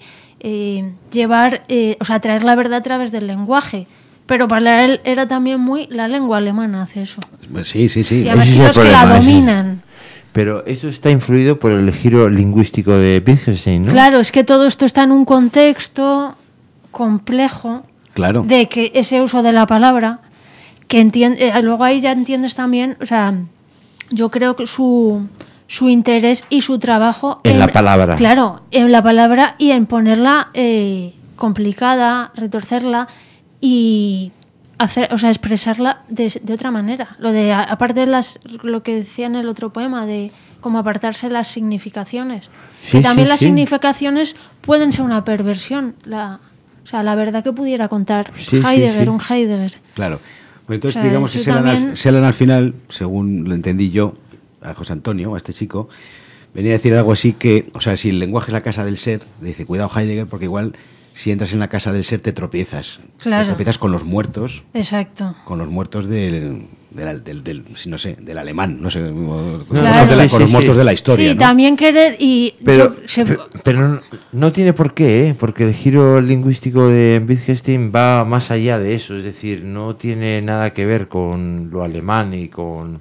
traer la verdad a través del lenguaje. Pero para él era también la lengua alemana hace eso. Sí. Y además que los que la dominan. Pero eso está influido por el giro lingüístico de Wittgenstein, ¿no? Claro, es que todo esto está en un contexto complejo, claro, de que ese uso de la palabra, que luego ahí ya entiendes también, o sea, yo creo que su interés y su trabajo en la palabra. Claro, en la palabra y en ponerla complicada, retorcerla y expresarla de otra manera. Aparte de lo que decía en el otro poema, de cómo apartarse las significaciones. Sí, y también las sí. significaciones pueden ser una perversión. La verdad que pudiera contar Heidegger, un Heidegger. Claro. Bueno, entonces, digamos que Celan al final, según lo entendí yo, a José Antonio, a este chico, venía a decir algo así que, o sea, si el lenguaje es la casa del ser, dice, cuidado Heidegger, porque igual si entras en la casa del ser te tropiezas. Claro. Te tropiezas con los muertos. Exacto. Con los muertos del alemán, no sé, Claro. con los muertos de la historia. Sí, ¿no? también querer y... Pero no tiene por qué, ¿eh? Porque el giro lingüístico de Wittgenstein va más allá de eso, es decir, no tiene nada que ver con lo alemán y con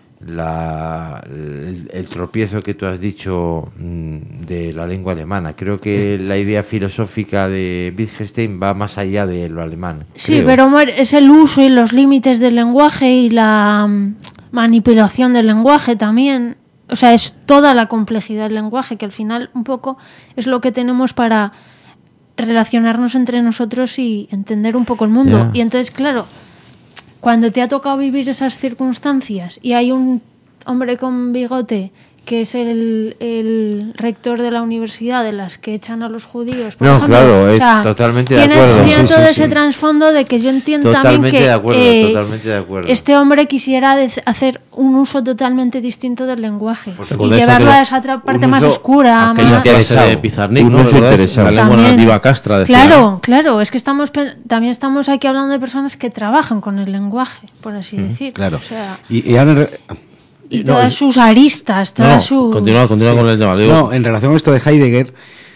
el tropiezo que tú has dicho de la lengua alemana. Creo que la idea filosófica de Wittgenstein va más allá de lo alemán. Sí, creo. pero es el uso y los límites del lenguaje y la manipulación del lenguaje también. O sea, es toda la complejidad del lenguaje, que al final un poco es lo que tenemos para relacionarnos entre nosotros y entender un poco el mundo. Yeah. Y entonces, claro, cuando te ha tocado vivir esas circunstancias y hay un hombre con bigote que es el rector de la universidad, de las que echan a los judíos, por No, ejemplo. claro, totalmente de acuerdo. Tiene Sí, todo sí, ese sí. trasfondo de que yo entiendo Totalmente también que totalmente de acuerdo. este hombre quisiera hacer un uso totalmente distinto del lenguaje y recordáis llevarlo aquel- a esa otra parte un más uso- oscura. Aquella más... clase Interesado. de Pizarnik, Un ¿no? uso ¿Recordáis? interesado. La lengua También. nativa castra, decía, Claro, claro, es que también estamos aquí hablando de personas que trabajan con el lenguaje, por así decir. Claro. O sea, Y ahora, y no, todas sus aristas, No, todas sus... continúa con el tema. Digo, no, en relación con esto de Heidegger,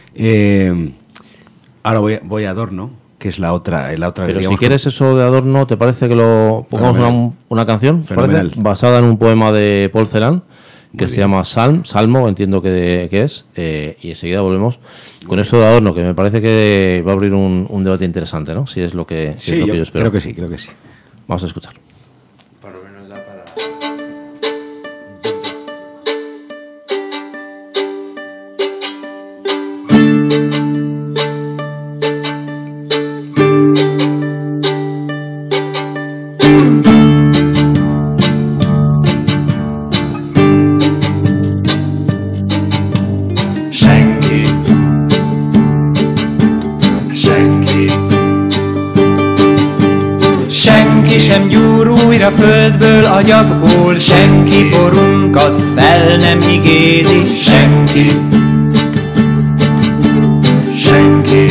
ahora voy a Adorno, que es la otra pero digamos, si quieres eso de Adorno, ¿te parece que lo pongamos Fenomenal. una canción? ¿Os parece? Fenomenal. Basada en un poema de Paul Celan, que Muy se bien. llama Salmo, entiendo que es, y enseguida volvemos con eso de Adorno, que me parece que va a abrir un debate interesante, ¿no? Si es lo que, si Sí, es lo que yo yo espero. creo que sí. Vamos a escuchar. Por lo menos da para... Senki, senki, senki sem gyúr újra földből, agyagból, senki borunkat fel nem igézi, senki, senki.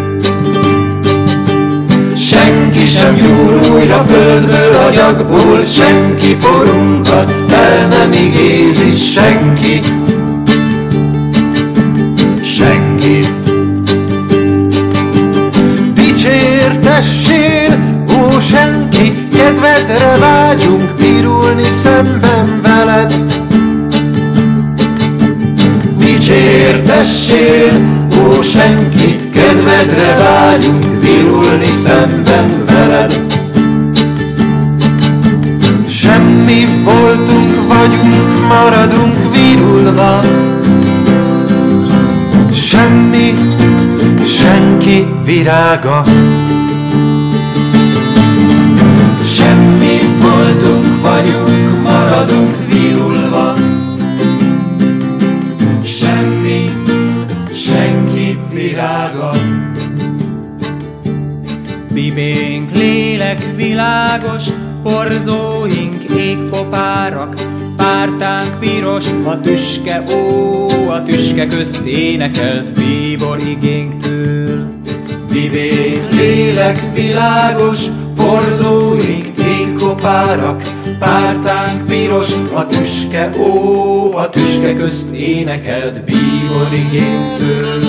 Senki sem gyúr újra földből, agyagból, senki borunkat fel nem igézi, senki. Senki. Dicsértessél, ó senki, kedvedre vágyunk pirulni szemben veled. Dicsértessél, ó senki, kedvedre vágyunk virulni szemben veled. Semmi voltunk, vagyunk, maradunk virulva. Semmi, senki virága. Semmi voltunk, vagyunk, maradunk virulva. Semmi, senki virága. Bibénk lélek világos, porzóink égpopárak, pártánk piros, a tüske, ó, a tüske közt énekelt bíbor igénktől. Bibénk lélek világos, porzóink égkopárak, pártánk piros, a tüske, ó, a tüske közt énekelt bíbor igénktől.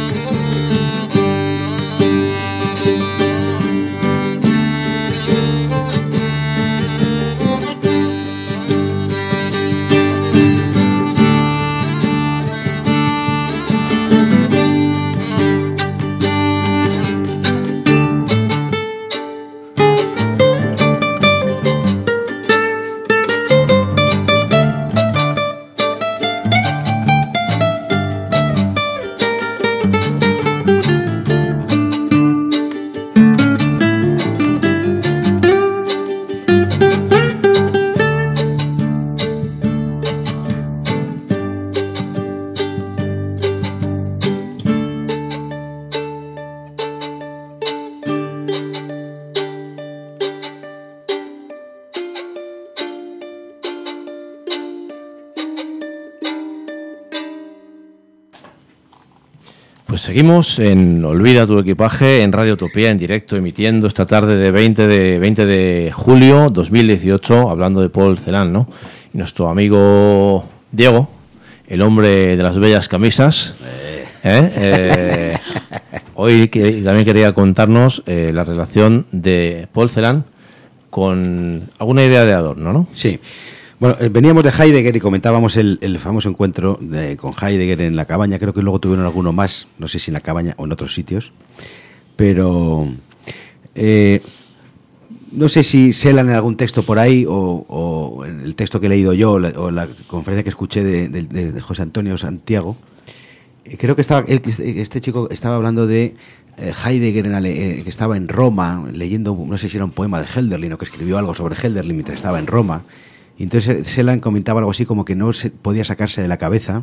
Pues seguimos en Olvida tu equipaje, en Radio Utopía, en directo, emitiendo esta tarde de 20 de julio 2018, hablando de Paul Celan, ¿no? Y nuestro amigo Diego, el hombre de las bellas camisas, hoy también quería contarnos la relación de Paul Celan con alguna idea de Adorno, ¿no? Sí. Bueno, veníamos de Heidegger y comentábamos el famoso encuentro con Heidegger en la cabaña. Creo que luego tuvieron alguno más, no sé si en la cabaña o en otros sitios. Pero no sé si se en algún texto por ahí o en el texto que he leído yo o la conferencia que escuché de José Antonio Santiago. Creo que este chico estaba hablando de Heidegger, que estaba en Roma leyendo, no sé si era un poema de Hölderlin o que escribió algo sobre Hölderlin mientras estaba en Roma. Y entonces Celan comentaba algo así como que no se podía sacarse de la cabeza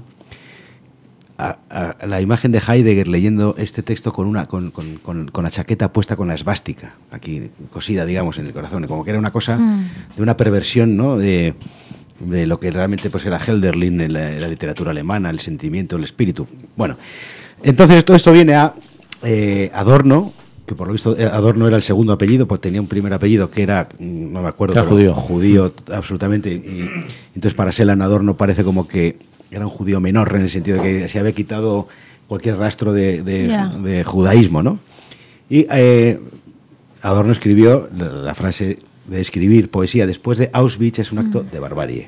a la imagen de Heidegger leyendo este texto con la chaqueta puesta con la esvástica, aquí cosida, digamos, en el corazón, como que era una cosa de una perversión, ¿no? De lo que realmente pues era Hölderlin en la literatura alemana, el sentimiento, el espíritu. Bueno, entonces todo esto viene a Adorno, que por lo visto Adorno era el segundo apellido, pues tenía un primer apellido que era, no me acuerdo, pero judío absolutamente, y entonces para Celan Adorno parece como que era un judío menor, en el sentido de que se había quitado cualquier rastro de judaísmo, ¿no? Y Adorno escribió la frase de escribir poesía después de Auschwitz es un acto de barbarie.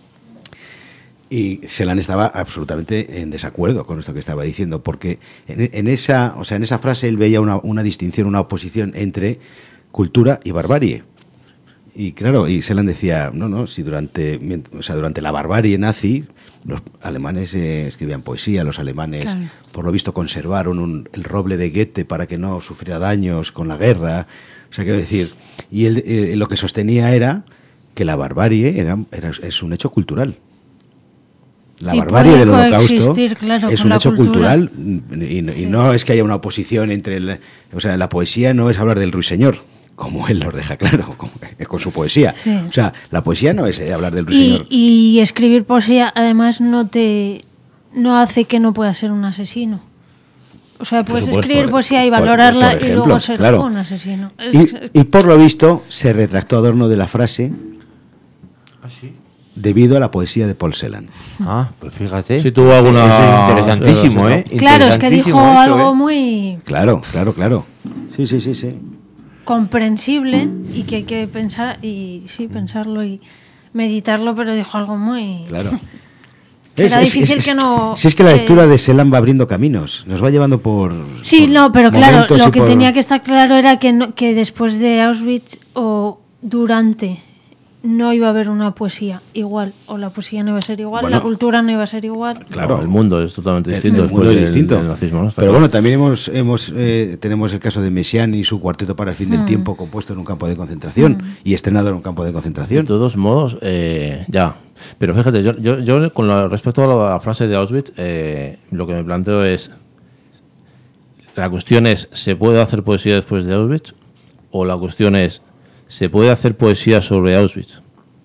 Y Celan estaba absolutamente en desacuerdo con esto que estaba diciendo, porque en esa frase él veía una distinción, una oposición entre cultura y barbarie. Y claro, y Celan decía, no, si durante la barbarie nazi, los alemanes escribían poesía, los alemanes, claro, por lo visto, conservaron el roble de Goethe para que no sufriera daños con la guerra. O sea, quiero decir, y él lo que sostenía era que la barbarie es un hecho cultural. La barbarie del Holocausto, claro, es un hecho cultural y no es que haya una oposición entre la poesía no es hablar del ruiseñor, como él nos deja claro, con su poesía. Sí. O sea, la poesía no es hablar del ruiseñor. Y escribir poesía, además, no hace que no puedas ser un asesino. O sea, puedes escribir poesía y valorarla por ejemplo, y luego ser, claro, un asesino. Y por lo visto se retractó Adorno de la frase. ¿Ah, sí? Debido a la poesía de Paul Celan. Ah, pues fíjate. Sí, tuvo alguna... Interesantísimo, ¿eh? Claro, es que dijo algo muy... Claro. Sí. Comprensible y que hay que pensar, y sí, pensarlo y meditarlo, pero dijo algo muy... Claro. Era difícil que no... Si es que la lectura de Celan va abriendo caminos, nos va llevando por... Sí, pero claro, lo que tenía que estar claro era que después de Auschwitz o durante... no iba a haber una poesía igual, o la poesía no iba a ser igual, bueno, la cultura no iba a ser igual. Claro, el mundo es totalmente distinto. El mundo es distinto. Del nazismo, ¿no? Pero bueno, también tenemos el caso de Messiaen y su cuarteto para el fin del tiempo, compuesto en un campo de concentración y estrenado en un campo de concentración. De todos modos, ya. Pero fíjate, yo con respecto a la frase de Auschwitz, lo que me planteo es, la cuestión es, ¿se puede hacer poesía después de Auschwitz? O la cuestión es, ¿se puede hacer poesía sobre Auschwitz?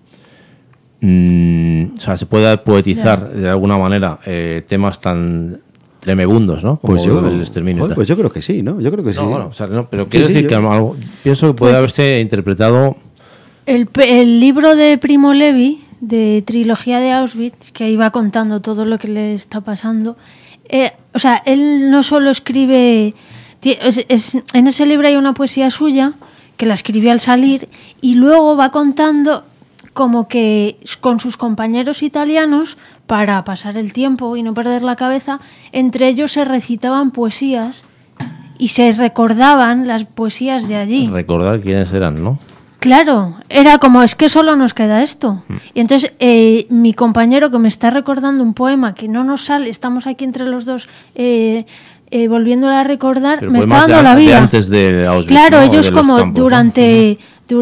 O sea, ¿se puede poetizar de alguna manera temas tan tremebundos, ¿no? Como pues del exterminio. Pues yo creo que sí, ¿no? Yo creo que sí. Bueno, o sea, pero quiero decir que pienso que puede haberse interpretado... El libro de Primo Levi, de Trilogía de Auschwitz, que iba contando todo lo que le está pasando, o sea, él no solo escribe... en ese libro hay una poesía suya que la escribió al salir y luego va contando como que con sus compañeros italianos, para pasar el tiempo y no perder la cabeza, entre ellos se recitaban poesías y se recordaban las poesías de allí. Recordar quiénes eran, ¿no? Claro, era como, es que solo nos queda esto. Y entonces mi compañero que me está recordando un poema que no nos sale, estamos aquí entre los dos... volviéndola a recordar, pero me está dando la vida. Antes de Auschwitz, claro, ¿no? ellos como campos, durante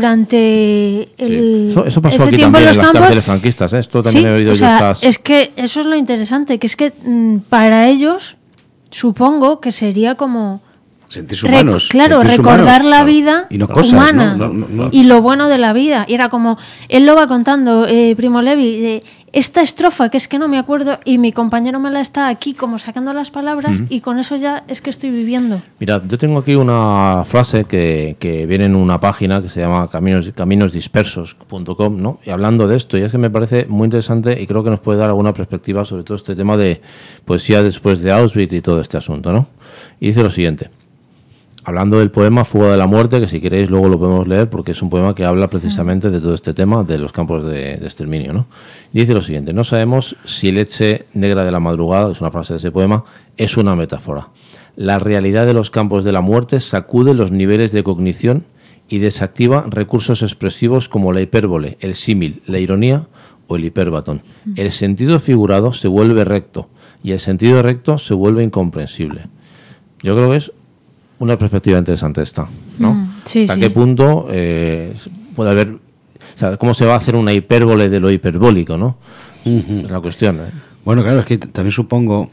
el eso pasó ese aquí tiempo también en los campos, cárceles franquistas, ¿eh? Esto también he oído yo. Es que eso es lo interesante, que es que para ellos supongo que sería como sentirse humanos, recordar la vida y no cosas, humana no. Y lo bueno de la vida. Y era como, él lo va contando, Primo Levi, de esta estrofa, que es que no me acuerdo, y mi compañero me la está aquí como sacando las palabras, y con eso ya es que estoy viviendo. Mira, yo tengo aquí una frase que viene en una página que se llama caminosdispersos.com, ¿no? Y hablando de esto, y es que me parece muy interesante y creo que nos puede dar alguna perspectiva sobre todo este tema de poesía después de Auschwitz y todo este asunto, ¿no? Y dice lo siguiente. Hablando del poema Fuga de la Muerte, que si queréis luego lo podemos leer porque es un poema que habla precisamente de todo este tema de los campos de exterminio, ¿no? Y dice lo siguiente: no sabemos si leche negra de la madrugada, que es una frase de ese poema, es una metáfora. La realidad de los campos de la muerte sacude los niveles de cognición y desactiva recursos expresivos como la hipérbole, el símil, la ironía o el hiperbatón. El sentido figurado se vuelve recto y el sentido recto se vuelve incomprensible. Yo creo que es una perspectiva interesante esta, ¿no? Sí, ¿Hasta qué punto puede haber O sea, ¿cómo se va a hacer una hipérbole de lo hiperbólico, no? Es la cuestión, ¿eh? Bueno, claro, es que también supongo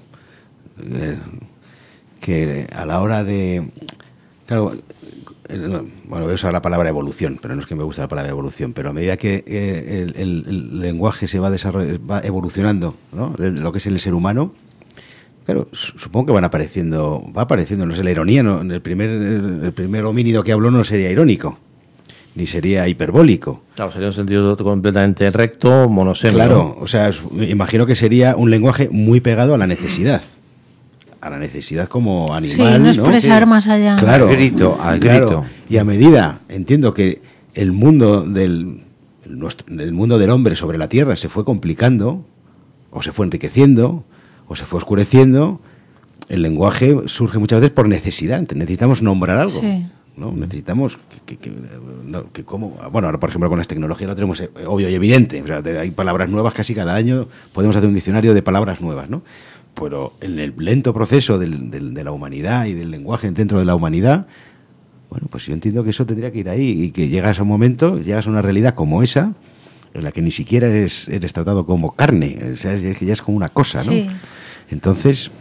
que a la hora de... Claro, bueno, voy a usar la palabra evolución, pero no es que me guste la palabra evolución, pero a medida que el lenguaje se va evolucionando, ¿no? De lo que es el ser humano, claro, supongo que va apareciendo, no sé, la ironía, ¿no? El primer homínido que habló no sería irónico, ni sería hiperbólico. Claro, sería un sentido completamente recto, monosemio. Claro, o sea, imagino que sería un lenguaje muy pegado a la necesidad como animal, sí, no expresar más allá. Claro, al grito. Y a medida, entiendo que el mundo del hombre sobre la Tierra se fue complicando, o se fue enriqueciendo, o se fue oscureciendo, el lenguaje surge muchas veces por necesidad. Necesitamos nombrar algo. Sí. ¿No? Necesitamos bueno, ahora por ejemplo con las tecnologías lo tenemos obvio y evidente, o sea, hay palabras nuevas casi cada año, podemos hacer un diccionario de palabras nuevas, ¿no? Pero en el lento proceso de la humanidad y del lenguaje dentro de la humanidad, bueno, pues yo entiendo que eso tendría que ir ahí y que llegas a un momento, llegas a una realidad como esa, en la que ni siquiera eres tratado como carne, o sea, es que ya es como una cosa, ¿no? Sí. Entonces,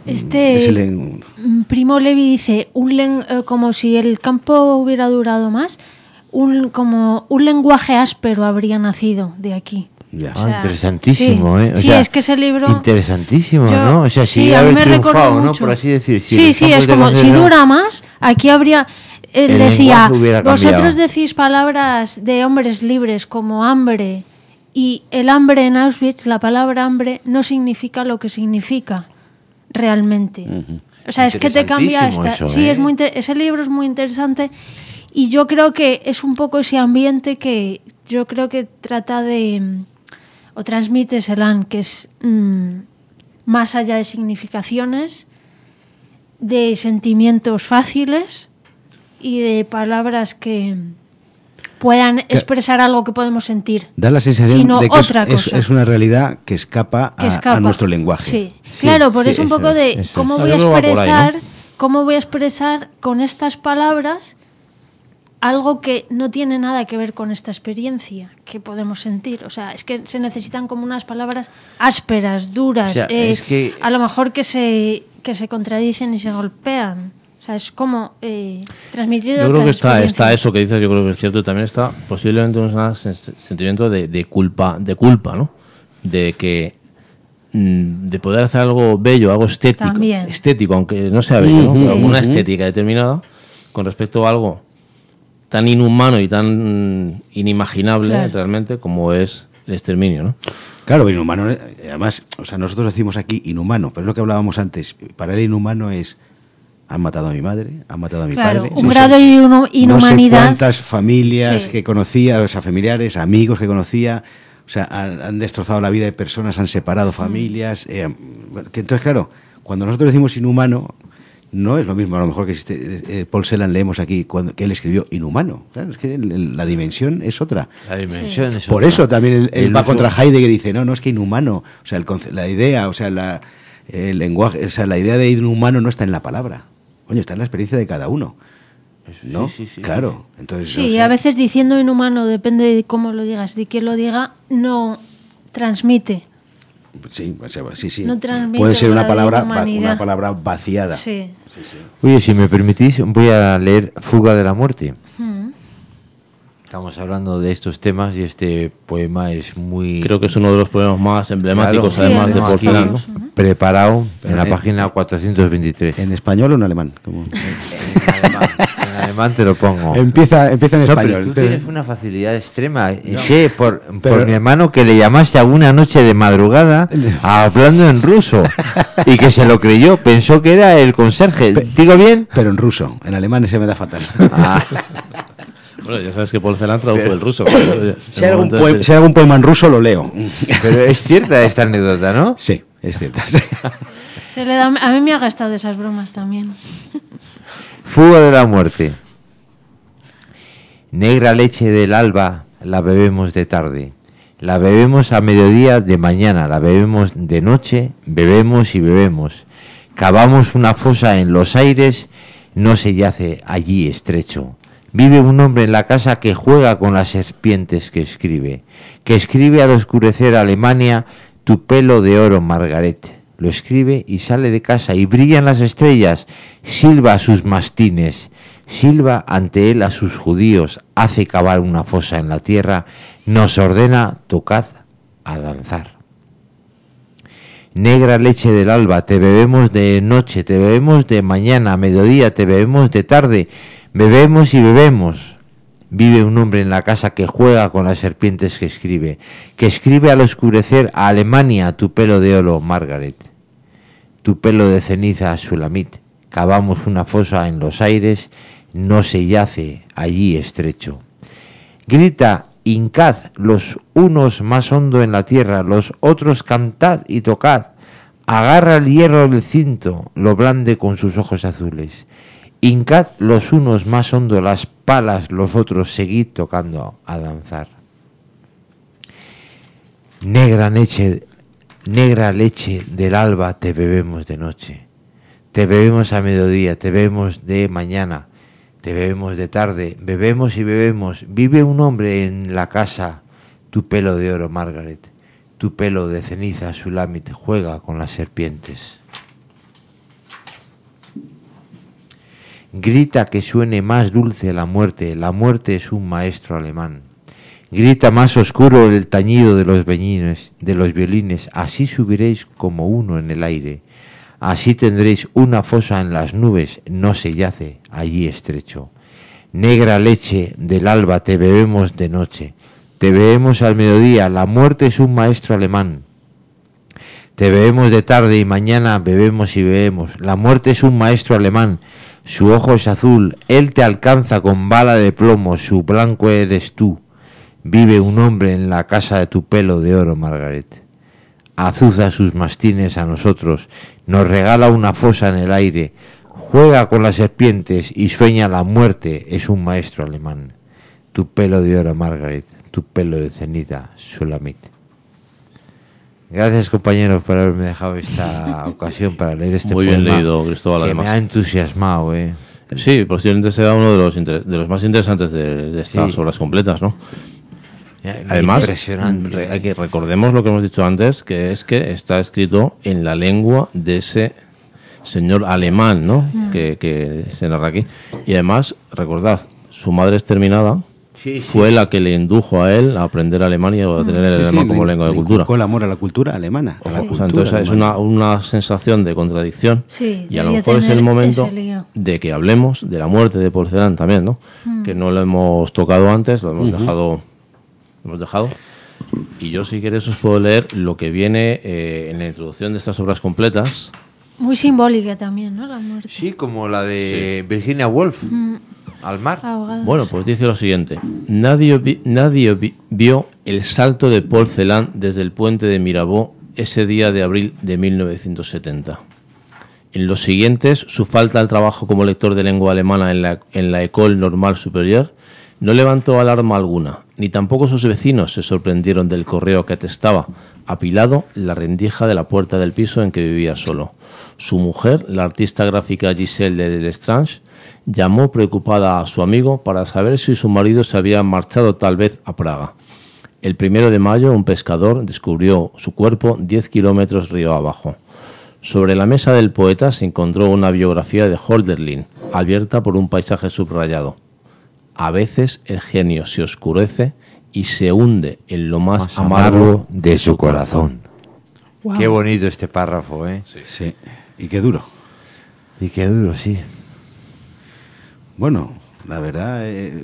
Primo Levi dice, como si el campo hubiera durado más, como un lenguaje áspero habría nacido de aquí. ya. O sea, interesantísimo, sí. ¿eh? O Sí, sea, es que ese libro... interesantísimo, Yo- ¿no? O sea, sí, si a mí haber me triunfado, recordó ¿no? mucho. Por así decir. Sí, los campos es de como, si concentración- dura más, aquí habría... Él El decía, lenguaje hubiera cambiado. vosotros decís palabras de hombres libres como hambre, y el hambre en Auschwitz, la palabra hambre, no significa lo que significa realmente. O sea, es que te cambia Interesantísimo eso, sí, ¿eh? ese libro es muy interesante y yo creo que es un poco ese ambiente que yo creo que trata de o transmite Celan, que es más allá de significaciones, de sentimientos fáciles y de palabras que puedan expresar algo que podemos sentir. Da la sensación sino de que otra cosa. es una realidad que escapa, Que a escapa. nuestro lenguaje. Sí, claro, por sí, eso un eso poco es, de eso es. cómo Yo voy a creo que va por ahí, expresar, ¿no? cómo voy a expresar con estas palabras algo que no tiene nada que ver con esta experiencia que podemos sentir. O sea, es que se necesitan como unas palabras ásperas, duras, O sea, es que- a lo mejor que se contradicen y se golpean. O sea, es como transmitir Yo creo otras que está experiencias. eso que dices, yo creo que es cierto, y también está posiblemente un sentimiento de culpa, ¿no? De que de poder hacer algo bello, algo También. estético, aunque no sea bello, ¿no? Pero alguna estética determinada con respecto a algo tan inhumano y tan inimaginable Claro. realmente como es el exterminio, ¿no? Claro, inhumano. Además, o sea, nosotros decimos aquí inhumano, pero es lo que hablábamos antes. Para él inhumano es: han matado a mi madre, han matado a mi Claro, padre. un No grado sé- de inhumanidad. No sé cuántas familias Sí. que conocía, o sea, familiares, amigos que conocía, o sea, han destrozado la vida de personas, han separado familias. Que entonces, claro, cuando nosotros decimos inhumano, no es lo mismo a lo mejor que existe, Paul Celan leemos aquí que él escribió inhumano. Claro, es que la dimensión es otra. La dimensión es Por otra. eso también él El va uso- contra Heidegger y dice, no es que inhumano, o sea, la idea, o sea, el lenguaje, o sea, la idea de inhumano no está en la palabra, coño, está en la experiencia de cada uno, ¿no? sí, claro, entonces... Sí, o sea, a veces diciendo inhumano, depende de cómo lo digas, de quién lo diga, no transmite. sí, o sea, sí. no transmite Puede ser un una grado de palabra, humanidad. una palabra vaciada. Sí. Oye, si me permitís, voy a leer Fuga de la Muerte. Mm. Estamos hablando de estos temas y este poema es muy... Creo que es uno de los problemas más emblemáticos, Claro, además sí, de además Paul aquí- Celan, ¿no? preparado Pero en la en- página 423. ¿En español o en alemán? Como- En alemán te lo pongo. Empieza en No, pero español. tú pero- tienes una facilidad extrema. Y sé por mi hermano que le llamaste alguna noche de madrugada hablando en ruso y que se lo creyó. Pensó que era el conserje. ¿Digo bien? pero en ruso, en alemán se me da fatal. Bueno, ya sabes que Paul Celan tradujo del ruso. Si hay algún poema en ruso lo leo. Pero es cierta esta anécdota, ¿no? Sí, es cierto. A mí me ha gastado esas bromas también. Fuga de la muerte. Negra leche del alba la bebemos de tarde. La bebemos a mediodía de mañana. La bebemos de noche. Bebemos y bebemos. Cavamos una fosa en los aires. No se yace allí estrecho. Vive un hombre en la casa que juega con las serpientes que escribe al oscurecer Alemania, tu pelo de oro, Margaret. Lo escribe y sale de casa y brillan las estrellas, silba a sus mastines, silba ante él a sus judíos, hace cavar una fosa en la tierra, nos ordena, tocad a danzar. Negra leche del alba, te bebemos de noche, te bebemos de mañana, mediodía, te bebemos de tarde, bebemos y bebemos. Vive un hombre en la casa que juega con las serpientes que escribe al oscurecer a Alemania, tu pelo de oro, Margaret, tu pelo de ceniza, Sulamit. Cavamos una fosa en los aires, no se yace allí estrecho. Grita, hincad los unos más hondo en la tierra, los otros cantad y tocad. Agarra el hierro del cinto, lo blande con sus ojos azules. Hincad los unos más hondo las palas, los otros seguid tocando a danzar. Negra leche del alba, te bebemos de noche, te bebemos a mediodía, te bebemos de mañana, te bebemos de tarde, bebemos y bebemos. Vive un hombre en la casa, tu pelo de oro, Margaret, tu pelo de ceniza, Sulamit, juega con las serpientes. Grita que suene más dulce la muerte es un maestro alemán. Grita más oscuro el tañido de los violines, así subiréis como uno en el aire, así tendréis una fosa en las nubes, no se yace allí estrecho. Negra leche del alba, te bebemos de noche, te bebemos al mediodía, la muerte es un maestro alemán. Te bebemos de tarde y mañana bebemos y bebemos, la muerte es un maestro alemán. Su ojo es azul, él te alcanza con bala de plomo, su blanco eres tú. Vive un hombre en la casa de tu pelo de oro, Margaret. Azuza sus mastines a nosotros, nos regala una fosa en el aire, juega con las serpientes y sueña la muerte, es un maestro alemán. Tu pelo de oro, Margaret, tu pelo de ceniza, Sulamit. Gracias, compañeros, por haberme dejado esta ocasión para leer este Muy poema. bien leído, Cristóbal, que además. me ha entusiasmado, Sí, posiblemente sea uno de los más interesantes de estas obras completas, ¿no? Además, impresionante. Recordemos lo que hemos dicho antes, que es que está escrito en la lengua de ese señor alemán, ¿no? Que se narra aquí. Y además, recordad, su madre exterminada fue la que le indujo a él a aprender alemán y a tener el alemán como lengua de cultura. Con el amor a la cultura alemana. A la cultura entonces alemana. es una sensación de contradicción, Sí, y a lo mejor es el momento de que hablemos de la muerte de Paul Celan también, ¿no? Que no lo hemos tocado antes, lo hemos dejado. Y yo, si queréis, os puedo leer lo que viene en la introducción de estas obras completas. Muy simbólica también, ¿no? La muerte. Sí, como la de Virginia Woolf, al mar. Ahogados. Bueno, pues dice lo siguiente. Nadie vio el salto de Paul Celan desde el puente de Mirabeau ese día de abril de 1970. En los siguientes, su falta al trabajo como lector de lengua alemana en la École Normale Supérieure no levantó alarma alguna, ni tampoco sus vecinos se sorprendieron del correo que atestaba, apilado, la rendija de la puerta del piso en que vivía solo. Su mujer, la artista gráfica Giselle de Lestrange, llamó preocupada a su amigo para saber si su marido se había marchado tal vez a Praga. El 1 de mayo, un pescador descubrió su cuerpo 10 kilómetros río abajo. Sobre la mesa del poeta se encontró una biografía de Hölderlin, abierta por un paisaje subrayado. A veces el genio se oscurece y se hunde en lo más amargo de su corazón. Wow. Qué bonito este párrafo, ¿eh? Sí. Y qué duro. Y qué duro, sí. Bueno, la verdad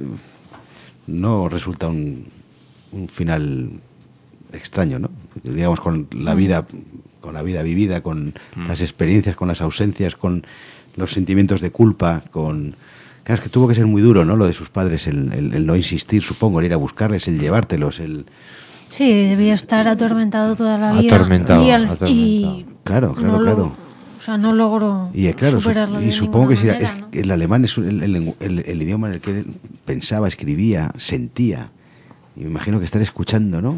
no resulta un final extraño, ¿no? Digamos, con la vida vivida, con las experiencias, con las ausencias, con los sentimientos de culpa, con... Claro, es que tuvo que ser muy duro, ¿no? Lo de sus padres, el no insistir, supongo, el ir a buscarles, el llevártelos, el... Sí, debía estar atormentado toda la vida. Atormentado. Y Claro. O sea, no logró superarlo de supongo que ninguna manera, ¿no? el alemán es el idioma en el que él pensaba, escribía, sentía. Y me imagino que estar escuchando, ¿no?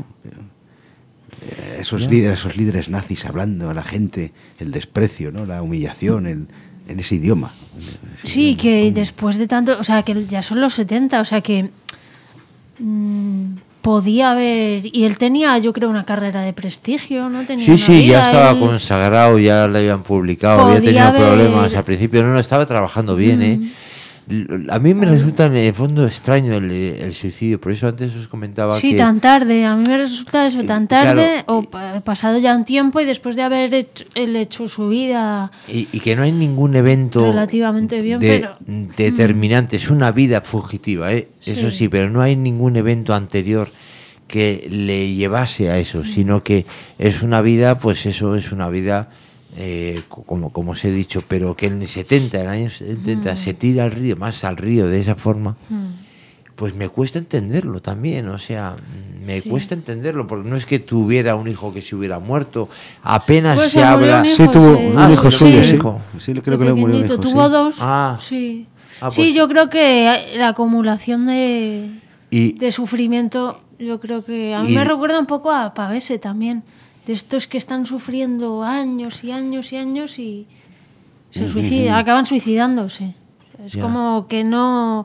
Esos líderes nazis hablando a la gente, el desprecio, ¿no? La humillación, en ese idioma. Sí, que después de tanto, o sea, que ya son los 70, o sea que podía haber, y él tenía, yo creo, una carrera de prestigio, ¿no? Tenía Sí, una sí, vida, ya estaba él consagrado, ya le habían publicado, había podía tenido haber- problemas al principio, no, estaba trabajando bien, ¿eh? A mí me resulta en el fondo extraño el suicidio, por eso antes os comentaba Sí, que... tan tarde. A mí me resulta eso, tan tarde, claro, pasado ya un tiempo y después de haber hecho su vida Y que no hay ningún evento relativamente bien, pero determinante, es una vida fugitiva, ¿eh? Eso sí, pero no hay ningún evento anterior que le llevase a eso, sino que es una vida, pues eso es una vida, como os he dicho, pero que en el 70, en el año 70, se tira al río, más al río de esa forma, pues me cuesta entenderlo también, o sea, me cuesta entenderlo, porque no es que tuviera un hijo que se hubiera muerto, apenas Pues se se murió habla... un hijo, Sí, tuvo sí. un hijo sí, suyo, sí. sí. Hijo. Sí, creo que le murió un hijo. tuvo sí. dos. Ah. Sí. Ah, Sí, pues- yo creo que la acumulación de Y, sufrimiento, yo creo que a mí Y- me recuerda un poco a Pavese también, de estos que están sufriendo años y años y años y se suicidan, acaban suicidándose. Es Ya. como que no,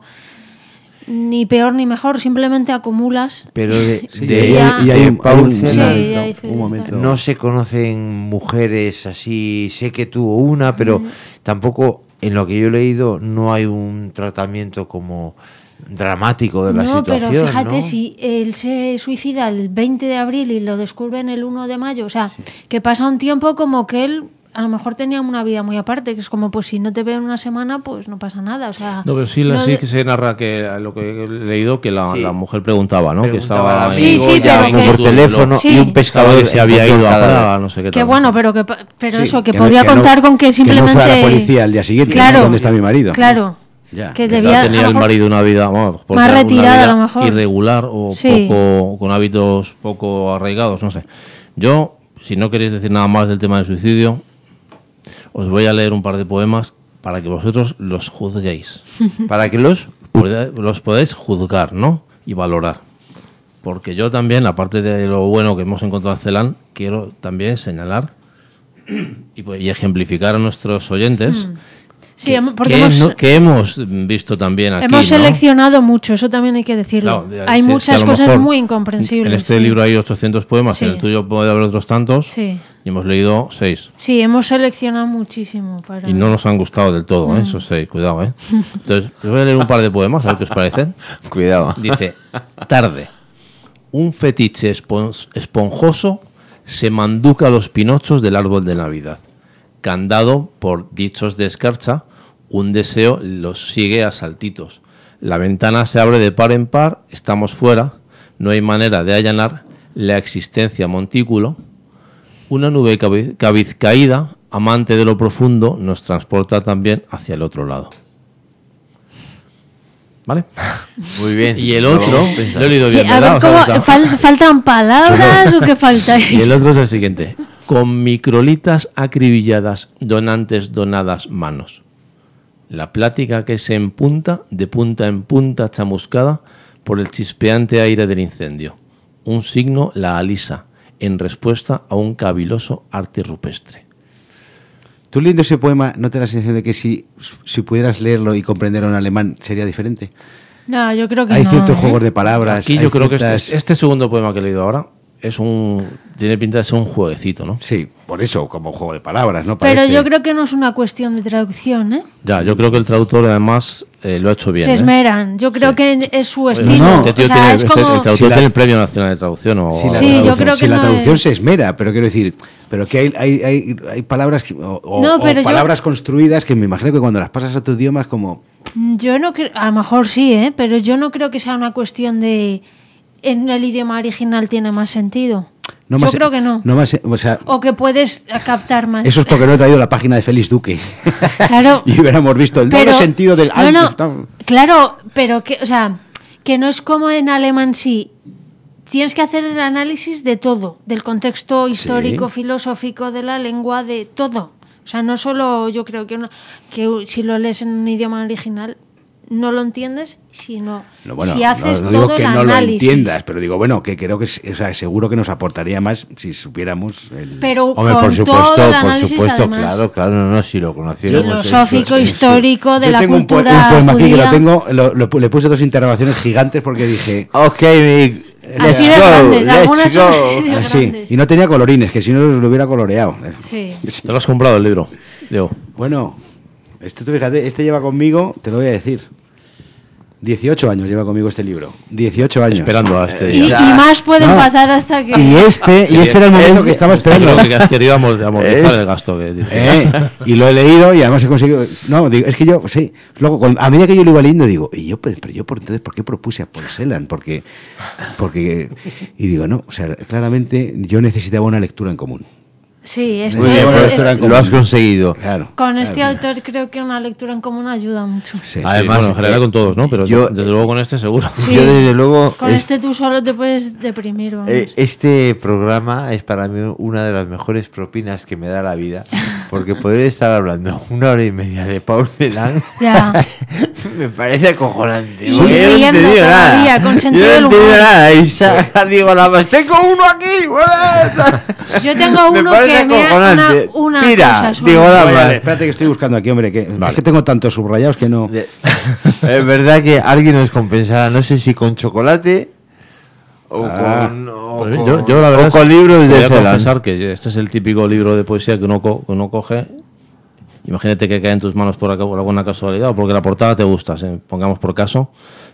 ni peor ni mejor, simplemente acumulas. pero Sí, de y hay de un Paul momento, Celan, Sí, ya hice un momento. no se conocen mujeres así, sé que tuvo una, pero tampoco en lo que yo he leído no hay un tratamiento como dramático de la No, situación, pero fíjate, ¿no? si él se suicida el 20 de abril y lo descubren el 1 de mayo, o sea, que pasa un tiempo como que él a lo mejor tenía una vida muy aparte, que es como, pues si no te veo en una semana, pues no pasa nada, o sea... No, pero sí, no sí de- que se narra que lo que he leído que la, Sí. la mujer preguntaba, ¿no? Preguntaba al que estaba Sí, amigo, sí, ya pero como por que- teléfono, Sí. y un pescador que se había encontró ido el a cadáver. Praga, no sé qué Que tal. bueno, pero Sí, eso, que no- podía que no- contar con que que simplemente... no fuera la policía al día siguiente, Claro. ¿no? ¿Dónde está mi marido? Claro. Ya. Que Quizá debía... a tenía lo el mejor- marido una vida por más ser una retirada, vida a lo mejor. irregular o Sí. poco con hábitos poco arraigados, no sé. Yo, si no queréis decir nada más del tema del suicidio, os voy a leer un par de poemas para que vosotros los juzguéis. Para que los... Los podéis juzgar, ¿no? Y valorar. Porque yo también, aparte de lo bueno que hemos encontrado en Celan, quiero también señalar y ejemplificar a nuestros oyentes Sí, porque que hemos visto también aquí, hemos ¿no? seleccionado mucho, eso también hay que decirlo. Claro, Hay sí, muchas que a lo cosas mejor muy incomprensibles. En este sí. libro hay 800 poemas, Sí. en el tuyo puede haber otros tantos, Sí. y hemos leído 6. Sí, hemos seleccionado muchísimo para... Y no nos han gustado del todo, esos 6, cuidado, Entonces, os voy a leer un par de poemas, a ver qué os parecen. Cuidado. Dice, tarde, un fetiche esponjoso se manduca a los pinochos del árbol de Navidad. Candado por dichos de escarcha, un deseo los sigue a saltitos. La ventana se abre de par en par, estamos fuera, no hay manera de allanar la existencia montículo. Una nube cabizcaída, amante de lo profundo, nos transporta también hacia el otro lado. ¿Vale? Muy bien. Y el Lo otro, vamos pensando. lo he leído Sí, bien, a ver, ¿verdad? ¿cómo, O sea, está- ¿faltan palabras o qué falta ahí? Y el otro es el siguiente. Con microlitas acribilladas, donantes donadas manos. La plática que se empunta, de punta en punta chamuscada, por el chispeante aire del incendio. Un signo la alisa, en respuesta a un caviloso arte rupestre. Tú leyendo ese poema, ¿no te da la sensación de que si pudieras leerlo y comprenderlo en alemán sería diferente? No, yo creo que Hay no. ciertos ¿eh? juegos de palabras. Aquí hay yo creo que ciertas- este segundo poema que he leído ahora tiene pinta de ser un jueguecito, ¿no? Sí, por eso, como juego de palabras, ¿no? Pero Parece- yo creo que no es una cuestión de traducción, ¿eh? Ya, yo creo que el traductor además lo ha hecho bien. Se ¿eh? esmeran. Yo creo que es su Pues estilo. no, este tío o sea, tiene, es el como... traductor Si la- tiene el Premio Nacional de Traducción. O Si la, Sí, yo traducción, creo que si la no traducción es- se esmera, pero quiero decir, pero que hay palabras No, pero o yo- palabras construidas que me imagino que cuando las pasas a tu idioma es como Yo no creo... A lo mejor sí, ¿eh? Pero yo no creo que sea una cuestión de... En el idioma original tiene más sentido. no yo más, creo que no. más, o sea, O que puedes captar más. eso es porque no he traído la página de Félix Duque. Claro. Y hubiéramos visto el doble sentido del Claro, pero que, o sea, que no es como en alemán sí. Tienes que hacer el análisis de todo, del contexto histórico, filosófico, de la lengua, de todo. O sea, no solo yo creo que si lo lees en un idioma original, no lo entiendes, sino No, bueno, si haces no digo todo que el no lo análisis. entiendas, pero digo, bueno, que creo que o sea, seguro que nos aportaría más si supiéramos el... Pero Hombre, con por supuesto, todo el por análisis, supuesto, además, claro, no, si lo conociéramos. filosófico, histórico, de Yo la tengo un cultura poema aquí que judía. lo tengo, le puse 2 interrogaciones gigantes porque dije... Ok, Así de grandes, algunas son así de Así, grandes. y no tenía colorines, que si no lo hubiera coloreado. Sí. ¿Te lo has comprado el libro, Diego? Bueno, tú fíjate, este lleva conmigo, te lo voy a decir, 18 años lleva conmigo este libro. 18 años. Esperando a este Y día. más pueden No. pasar hasta que... Y este era el momento que estaba esperando. Creo que has querido amortizar el gasto que dice. Y lo he leído y además he conseguido. No, digo, es que yo, sí. Luego, a medida que yo lo iba leyendo, digo, pero yo entonces, ¿por qué propuse a Paul Celan? Porque. Y digo, no, o sea, claramente yo necesitaba una lectura en común. Sí, Muy bien, esto, bueno, lo has conseguido. Claro. con este claro. autor creo que una lectura en común ayuda mucho. Sí. Además, bueno, en general con todos, ¿no? Pero yo- desde luego con este seguro. Sí. Yo desde luego Con este tú solo te puedes deprimir, vamos. este programa es para mí una de las mejores propinas que me da la vida, porque poder estar hablando 1 hora y media de Paul Celan Ya. me parece acojonante. Y porque yo no he riendo entendido todavía, nada. con Yo sentido no he del entendido humor. nada. Y digo la más, tengo uno aquí. ¡Huevón! Yo tengo Me uno parece que me acojonante. una Tira, cosa solo. digo la Vale, más. espérate que estoy buscando aquí, hombre, que es que tengo tantos subrayados que no. Es verdad que alguien nos compensará, no sé si con chocolate o Ah. Pues yo la verdad o con libros voy de a Celan. confesar que este es el típico libro de poesía que uno coge. Imagínate que cae en tus manos por alguna casualidad o porque la portada te gusta, pongamos por caso.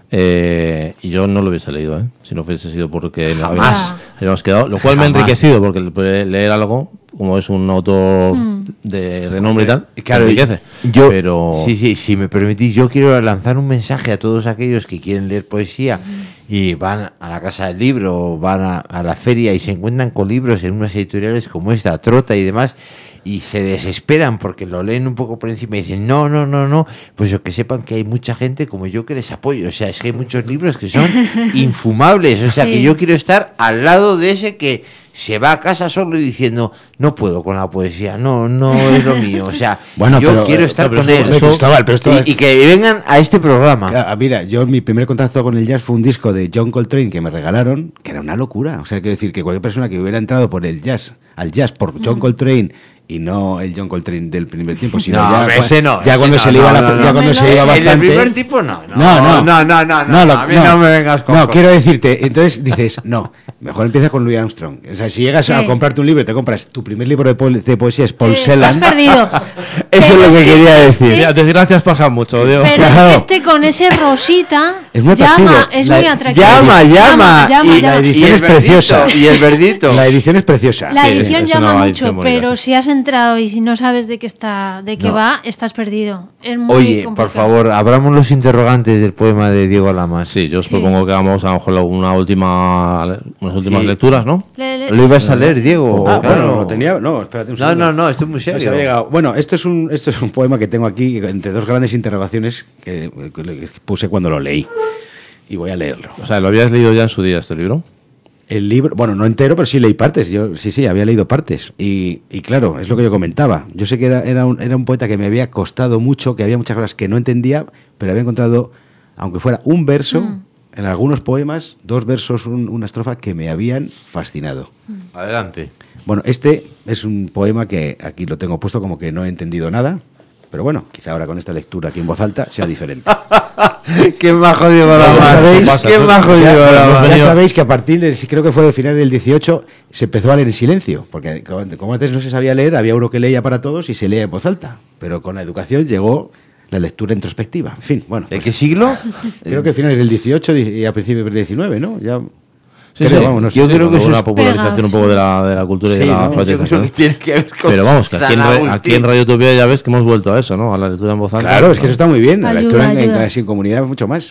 Y yo no lo hubiese leído, si no hubiese sido porque habíamos quedado, lo cual me ha enriquecido porque leer algo, como es un autor de renombre y tal, Claro, te enriquece. yo, Pero sí, si me permitís, yo quiero lanzar un mensaje a todos aquellos que quieren leer poesía y van a la casa del libro, o van a la feria y se encuentran con libros en unas editoriales como esta, Trota y demás, y se desesperan porque lo leen un poco por encima y dicen no, pues que sepan que hay mucha gente como yo que les apoyo. O sea, es que hay muchos libros que son infumables. O sea, Sí. que yo quiero estar al lado de ese que se va a casa solo y diciendo no puedo con la poesía, no es lo mío. O sea, Bueno, yo pero, quiero estar pero con eso- él. Pero Cristóbal, Y que vengan a este programa. Mira, yo mi primer contacto con el jazz fue un disco de John Coltrane que me regalaron, que era una locura. O sea, quiero decir que cualquier persona que hubiera entrado por el jazz, al jazz por John Coltrane y no el John Coltrane del primer tiempo, sino No, ya, ese no, ya ese cuando no, se le iba no, la, no, ya no. cuando se le iba El del bastante. primer tipo no. No, A mí no me vengas con No, cosas. quiero decirte, entonces dices, no, mejor empieza con Louis Armstrong. O sea, si llegas a Sí. comprarte un libro y te compras tu primer libro de poesía es Paul Te has Celan. perdido. Eso es lo que quería decir. Mira, desgracias pasan mucho, Diego. Pero Claro. es que este con ese rosita Es muy atractivo. llama, es muy atractivo. Llama. Llama. La edición el es preciosa. verdito, y el verdito. La edición es preciosa. La Sí, edición es llama una mucho, edición muy pero grande. si has entrado y si no sabes de qué No. va, estás perdido. Es muy Oye, por complicado. favor, abramos los interrogantes del poema de Diego Lamas. Sí, yo os Sí. propongo que hagamos a lo mejor unas últimas Sí. lecturas, ¿no? ¿Lo ibas a leer, Diego? Ah, Claro. bueno, lo tenía. No, espérate un segundo. No, esto es muy No se serio. había llegado. Bueno, esto es un poema que tengo aquí entre 2 grandes interrogaciones que puse cuando lo leí. Y voy a leerlo. O sea, ¿lo habías leído ya en su día este libro? El libro, bueno, no entero, pero sí leí partes. Yo sí, había leído partes. Y claro, es lo que yo comentaba. Yo sé que era un poeta que me había costado mucho, que había muchas cosas que no entendía, pero había encontrado, aunque fuera un verso, en algunos poemas, 2 versos, una estrofa que me habían fascinado. Adelante. Bueno, este es un poema que aquí lo tengo puesto como que no he entendido nada, pero bueno, quizá ahora con esta lectura aquí en voz alta sea diferente. ¿Quién me ha jodido Ya Lamas? sabéis- ¿Quién me ha jodido Lamas? Ya sabéis que a partir de, creo que fue de final del 18, se empezó a leer en silencio, porque como antes no se sabía leer, había uno que leía para todos y se leía en voz alta, pero con la educación llegó la lectura introspectiva. En fin, bueno, ¿De pues qué siglo? creo que finales del 18 y a principios del 19, ¿no? Ya, Sí, creo, sí. vamos, no sé. Yo creo que Hubo eso una es popularización pega, un poco de la cultura y Sí, de la ¿no? Yo creo alfabetización. que tiene que ver con Pero vamos, que aquí San en Agustín. Radio Utopía ya ves que hemos vuelto a eso, ¿no? A la lectura en voz alta. Claro, es que eso está muy bien. La Ayuda, lectura ayuda. así en comunidad mucho más.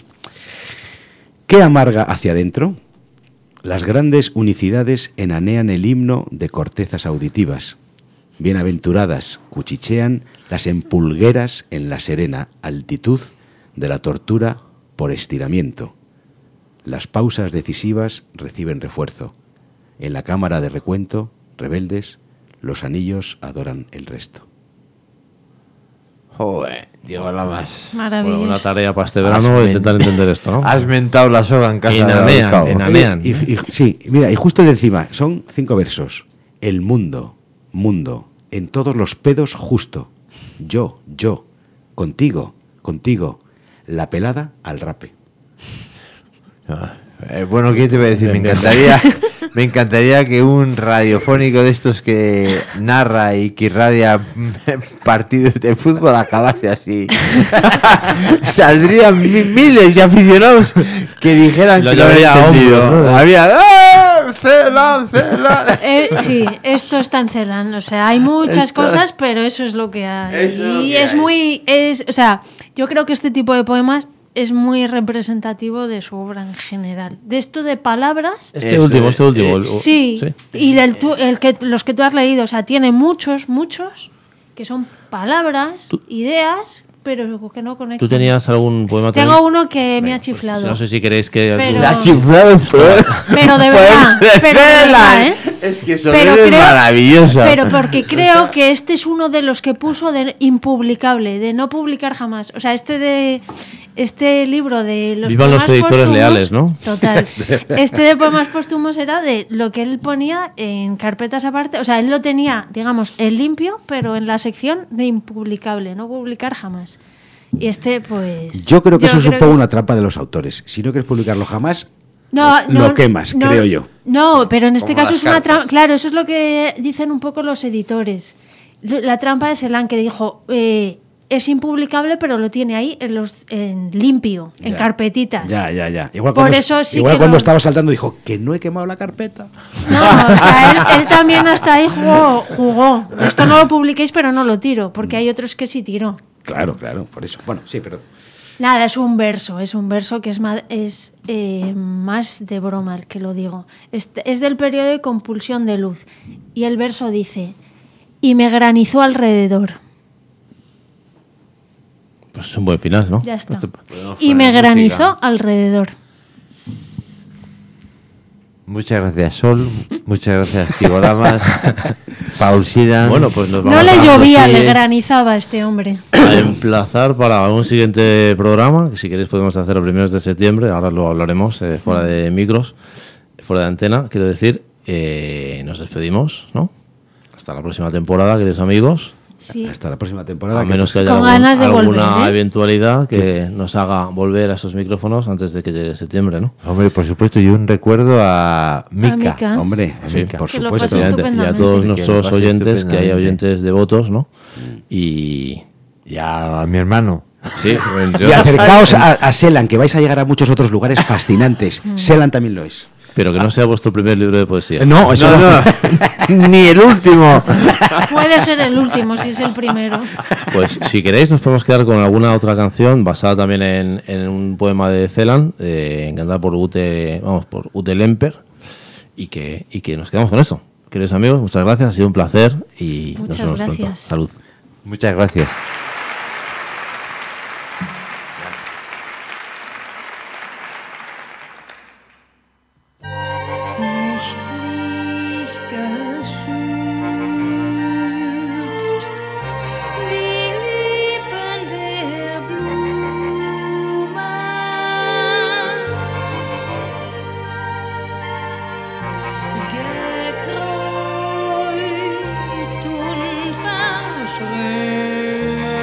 ¿Qué amarga hacia adentro? Las grandes unicidades enanean el himno de cortezas auditivas. Bienaventuradas cuchichean las empulgueras en la serena altitud de la tortura por estiramiento. Las pausas decisivas reciben refuerzo. En la cámara de recuento, rebeldes, los anillos adoran el resto. Joder, Diego Lamas. Maravilloso. Bueno, una tarea para este verano, intentar entender esto, ¿no? Has mentado la soga en casa Enanean, de enanean. Sí, mira, y justo de encima, son 5 versos. El mundo, en todos los pedos justo. Yo, contigo, la pelada al rape. Bueno, ¿qué te voy a decir? Me encantaría que un radiofónico de estos que narra y que irradia partidos de fútbol acabase así. Saldrían miles de aficionados que dijeran Lo que lo habían llevaría a entendido. hombros, ¿no? Había Celan. Sí, esto está en Celan. O sea, hay muchas cosas, pero eso es lo que hay. Eso es lo Y que es hay. o sea, yo creo que este tipo de poemas es muy representativo de su obra en general. De esto de palabras, Este último. sí. Y los que tú has leído, o sea, tiene muchos que son palabras, ideas, pero que no conectan. ¿Tú tenías algún poema también? Tengo uno que me ha chiflado. No sé si queréis que... Pero- La chiflada. Pero de verdad, Es que eso Pero es creo- maravillosa. Pero porque creo que este es uno de los que puso de impublicable, de no publicar jamás. O sea, este libro de los Vivan los poemas editores póstumos, leales, ¿no? Total. Este de poemas póstumos era de lo que él ponía en carpetas aparte. O sea, él lo tenía, digamos, en limpio, pero en la sección de impublicable, no publicar jamás. Y este, pues... Yo creo que eso es un creo poco que una trampa de los autores. Si no quieres publicarlo jamás, No, lo quemas, creo yo. No, pero en este Como caso las es una cartas. trampa. Claro, eso es lo que dicen un poco los editores. La trampa de Celan, que dijo, es impublicable, pero lo tiene ahí en limpio, en Ya. carpetitas. Ya. Igual Por cuando, eso sí igual que cuando no. estaba saltando dijo que no he quemado la carpeta. No, o sea, él también hasta ahí jugó. Esto no lo publiquéis, pero no lo tiro, porque hay otros que sí tiro. Claro, por eso. Bueno, sí, pero... Nada, es un verso que es más de broma el que lo digo. Es del periodo de Compulsión de Luz. Y el verso dice, y me granizó alrededor. Pues es un buen final, ¿no? Ya está. Podemos Y me poner granizó música. alrededor. Muchas gracias, Sol. Muchas gracias, Diego Lamas. Paul Sidan. Bueno, pues nos No vamos le a- llovía, sí. le granizaba a este hombre. a emplazar para un siguiente programa, que si queréis podemos hacer a primeros de septiembre, ahora lo hablaremos fuera de micros, fuera de antena, quiero decir, nos despedimos, ¿no? Hasta la próxima temporada, queridos amigos, Sí. Hasta la próxima temporada. a menos que haya Con ganas de alguna volver, ¿eh? eventualidad que nos haga volver a esos micrófonos antes de que llegue septiembre, ¿no? Hombre, por supuesto, y un recuerdo a Mica. Mica. Hombre, Sí, por Que lo supuesto. pases Efectivamente, y a estupendamente. todos Que nuestros lo pase oyentes, que hay estupendamente. oyentes devotos, ¿no? Y... Y a mi hermano. Sí, Y acercaos a Selan, que vais a llegar a muchos otros lugares fascinantes. Selan también lo es. pero que no sea vuestro primer libro de poesía. No, eso no. Ni el último. Puede ser el último, si es el primero. Pues si queréis nos podemos quedar con alguna otra canción basada también en un poema de Celan, encantada por Ute Lemper, y que nos quedamos con eso. Queridos amigos, muchas gracias, ha sido un placer y nos Muchas vemos pronto. gracias. Salud. Muchas gracias. Nicht Licht geschützt, die Lippen der Blumen, gekreuzt und verschränkt.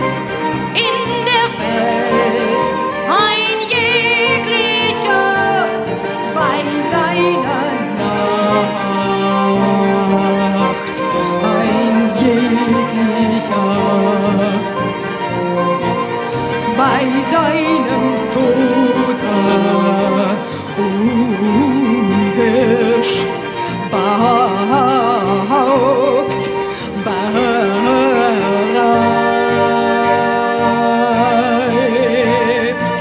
in der Welt ein jeglicher bei seiner Nacht, ein jeglicher bei seinem Tode unbeschbaugt bereift.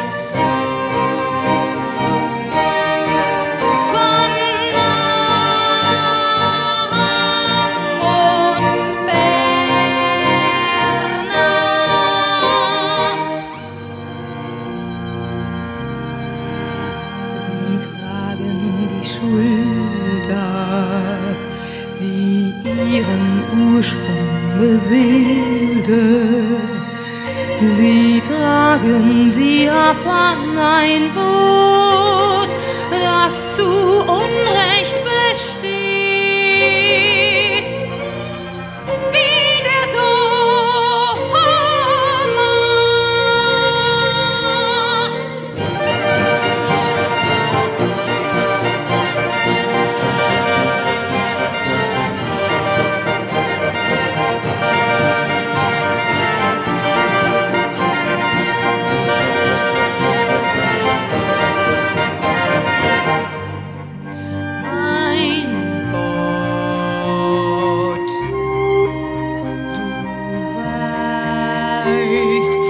Von nah und ferne Sie tragen die Schulter, die ihren Ursprung beseelte. Sie tragen sie ab an ein Boot, das zu Unrecht besteht. Wie der Sommer ein Wort, du weißt,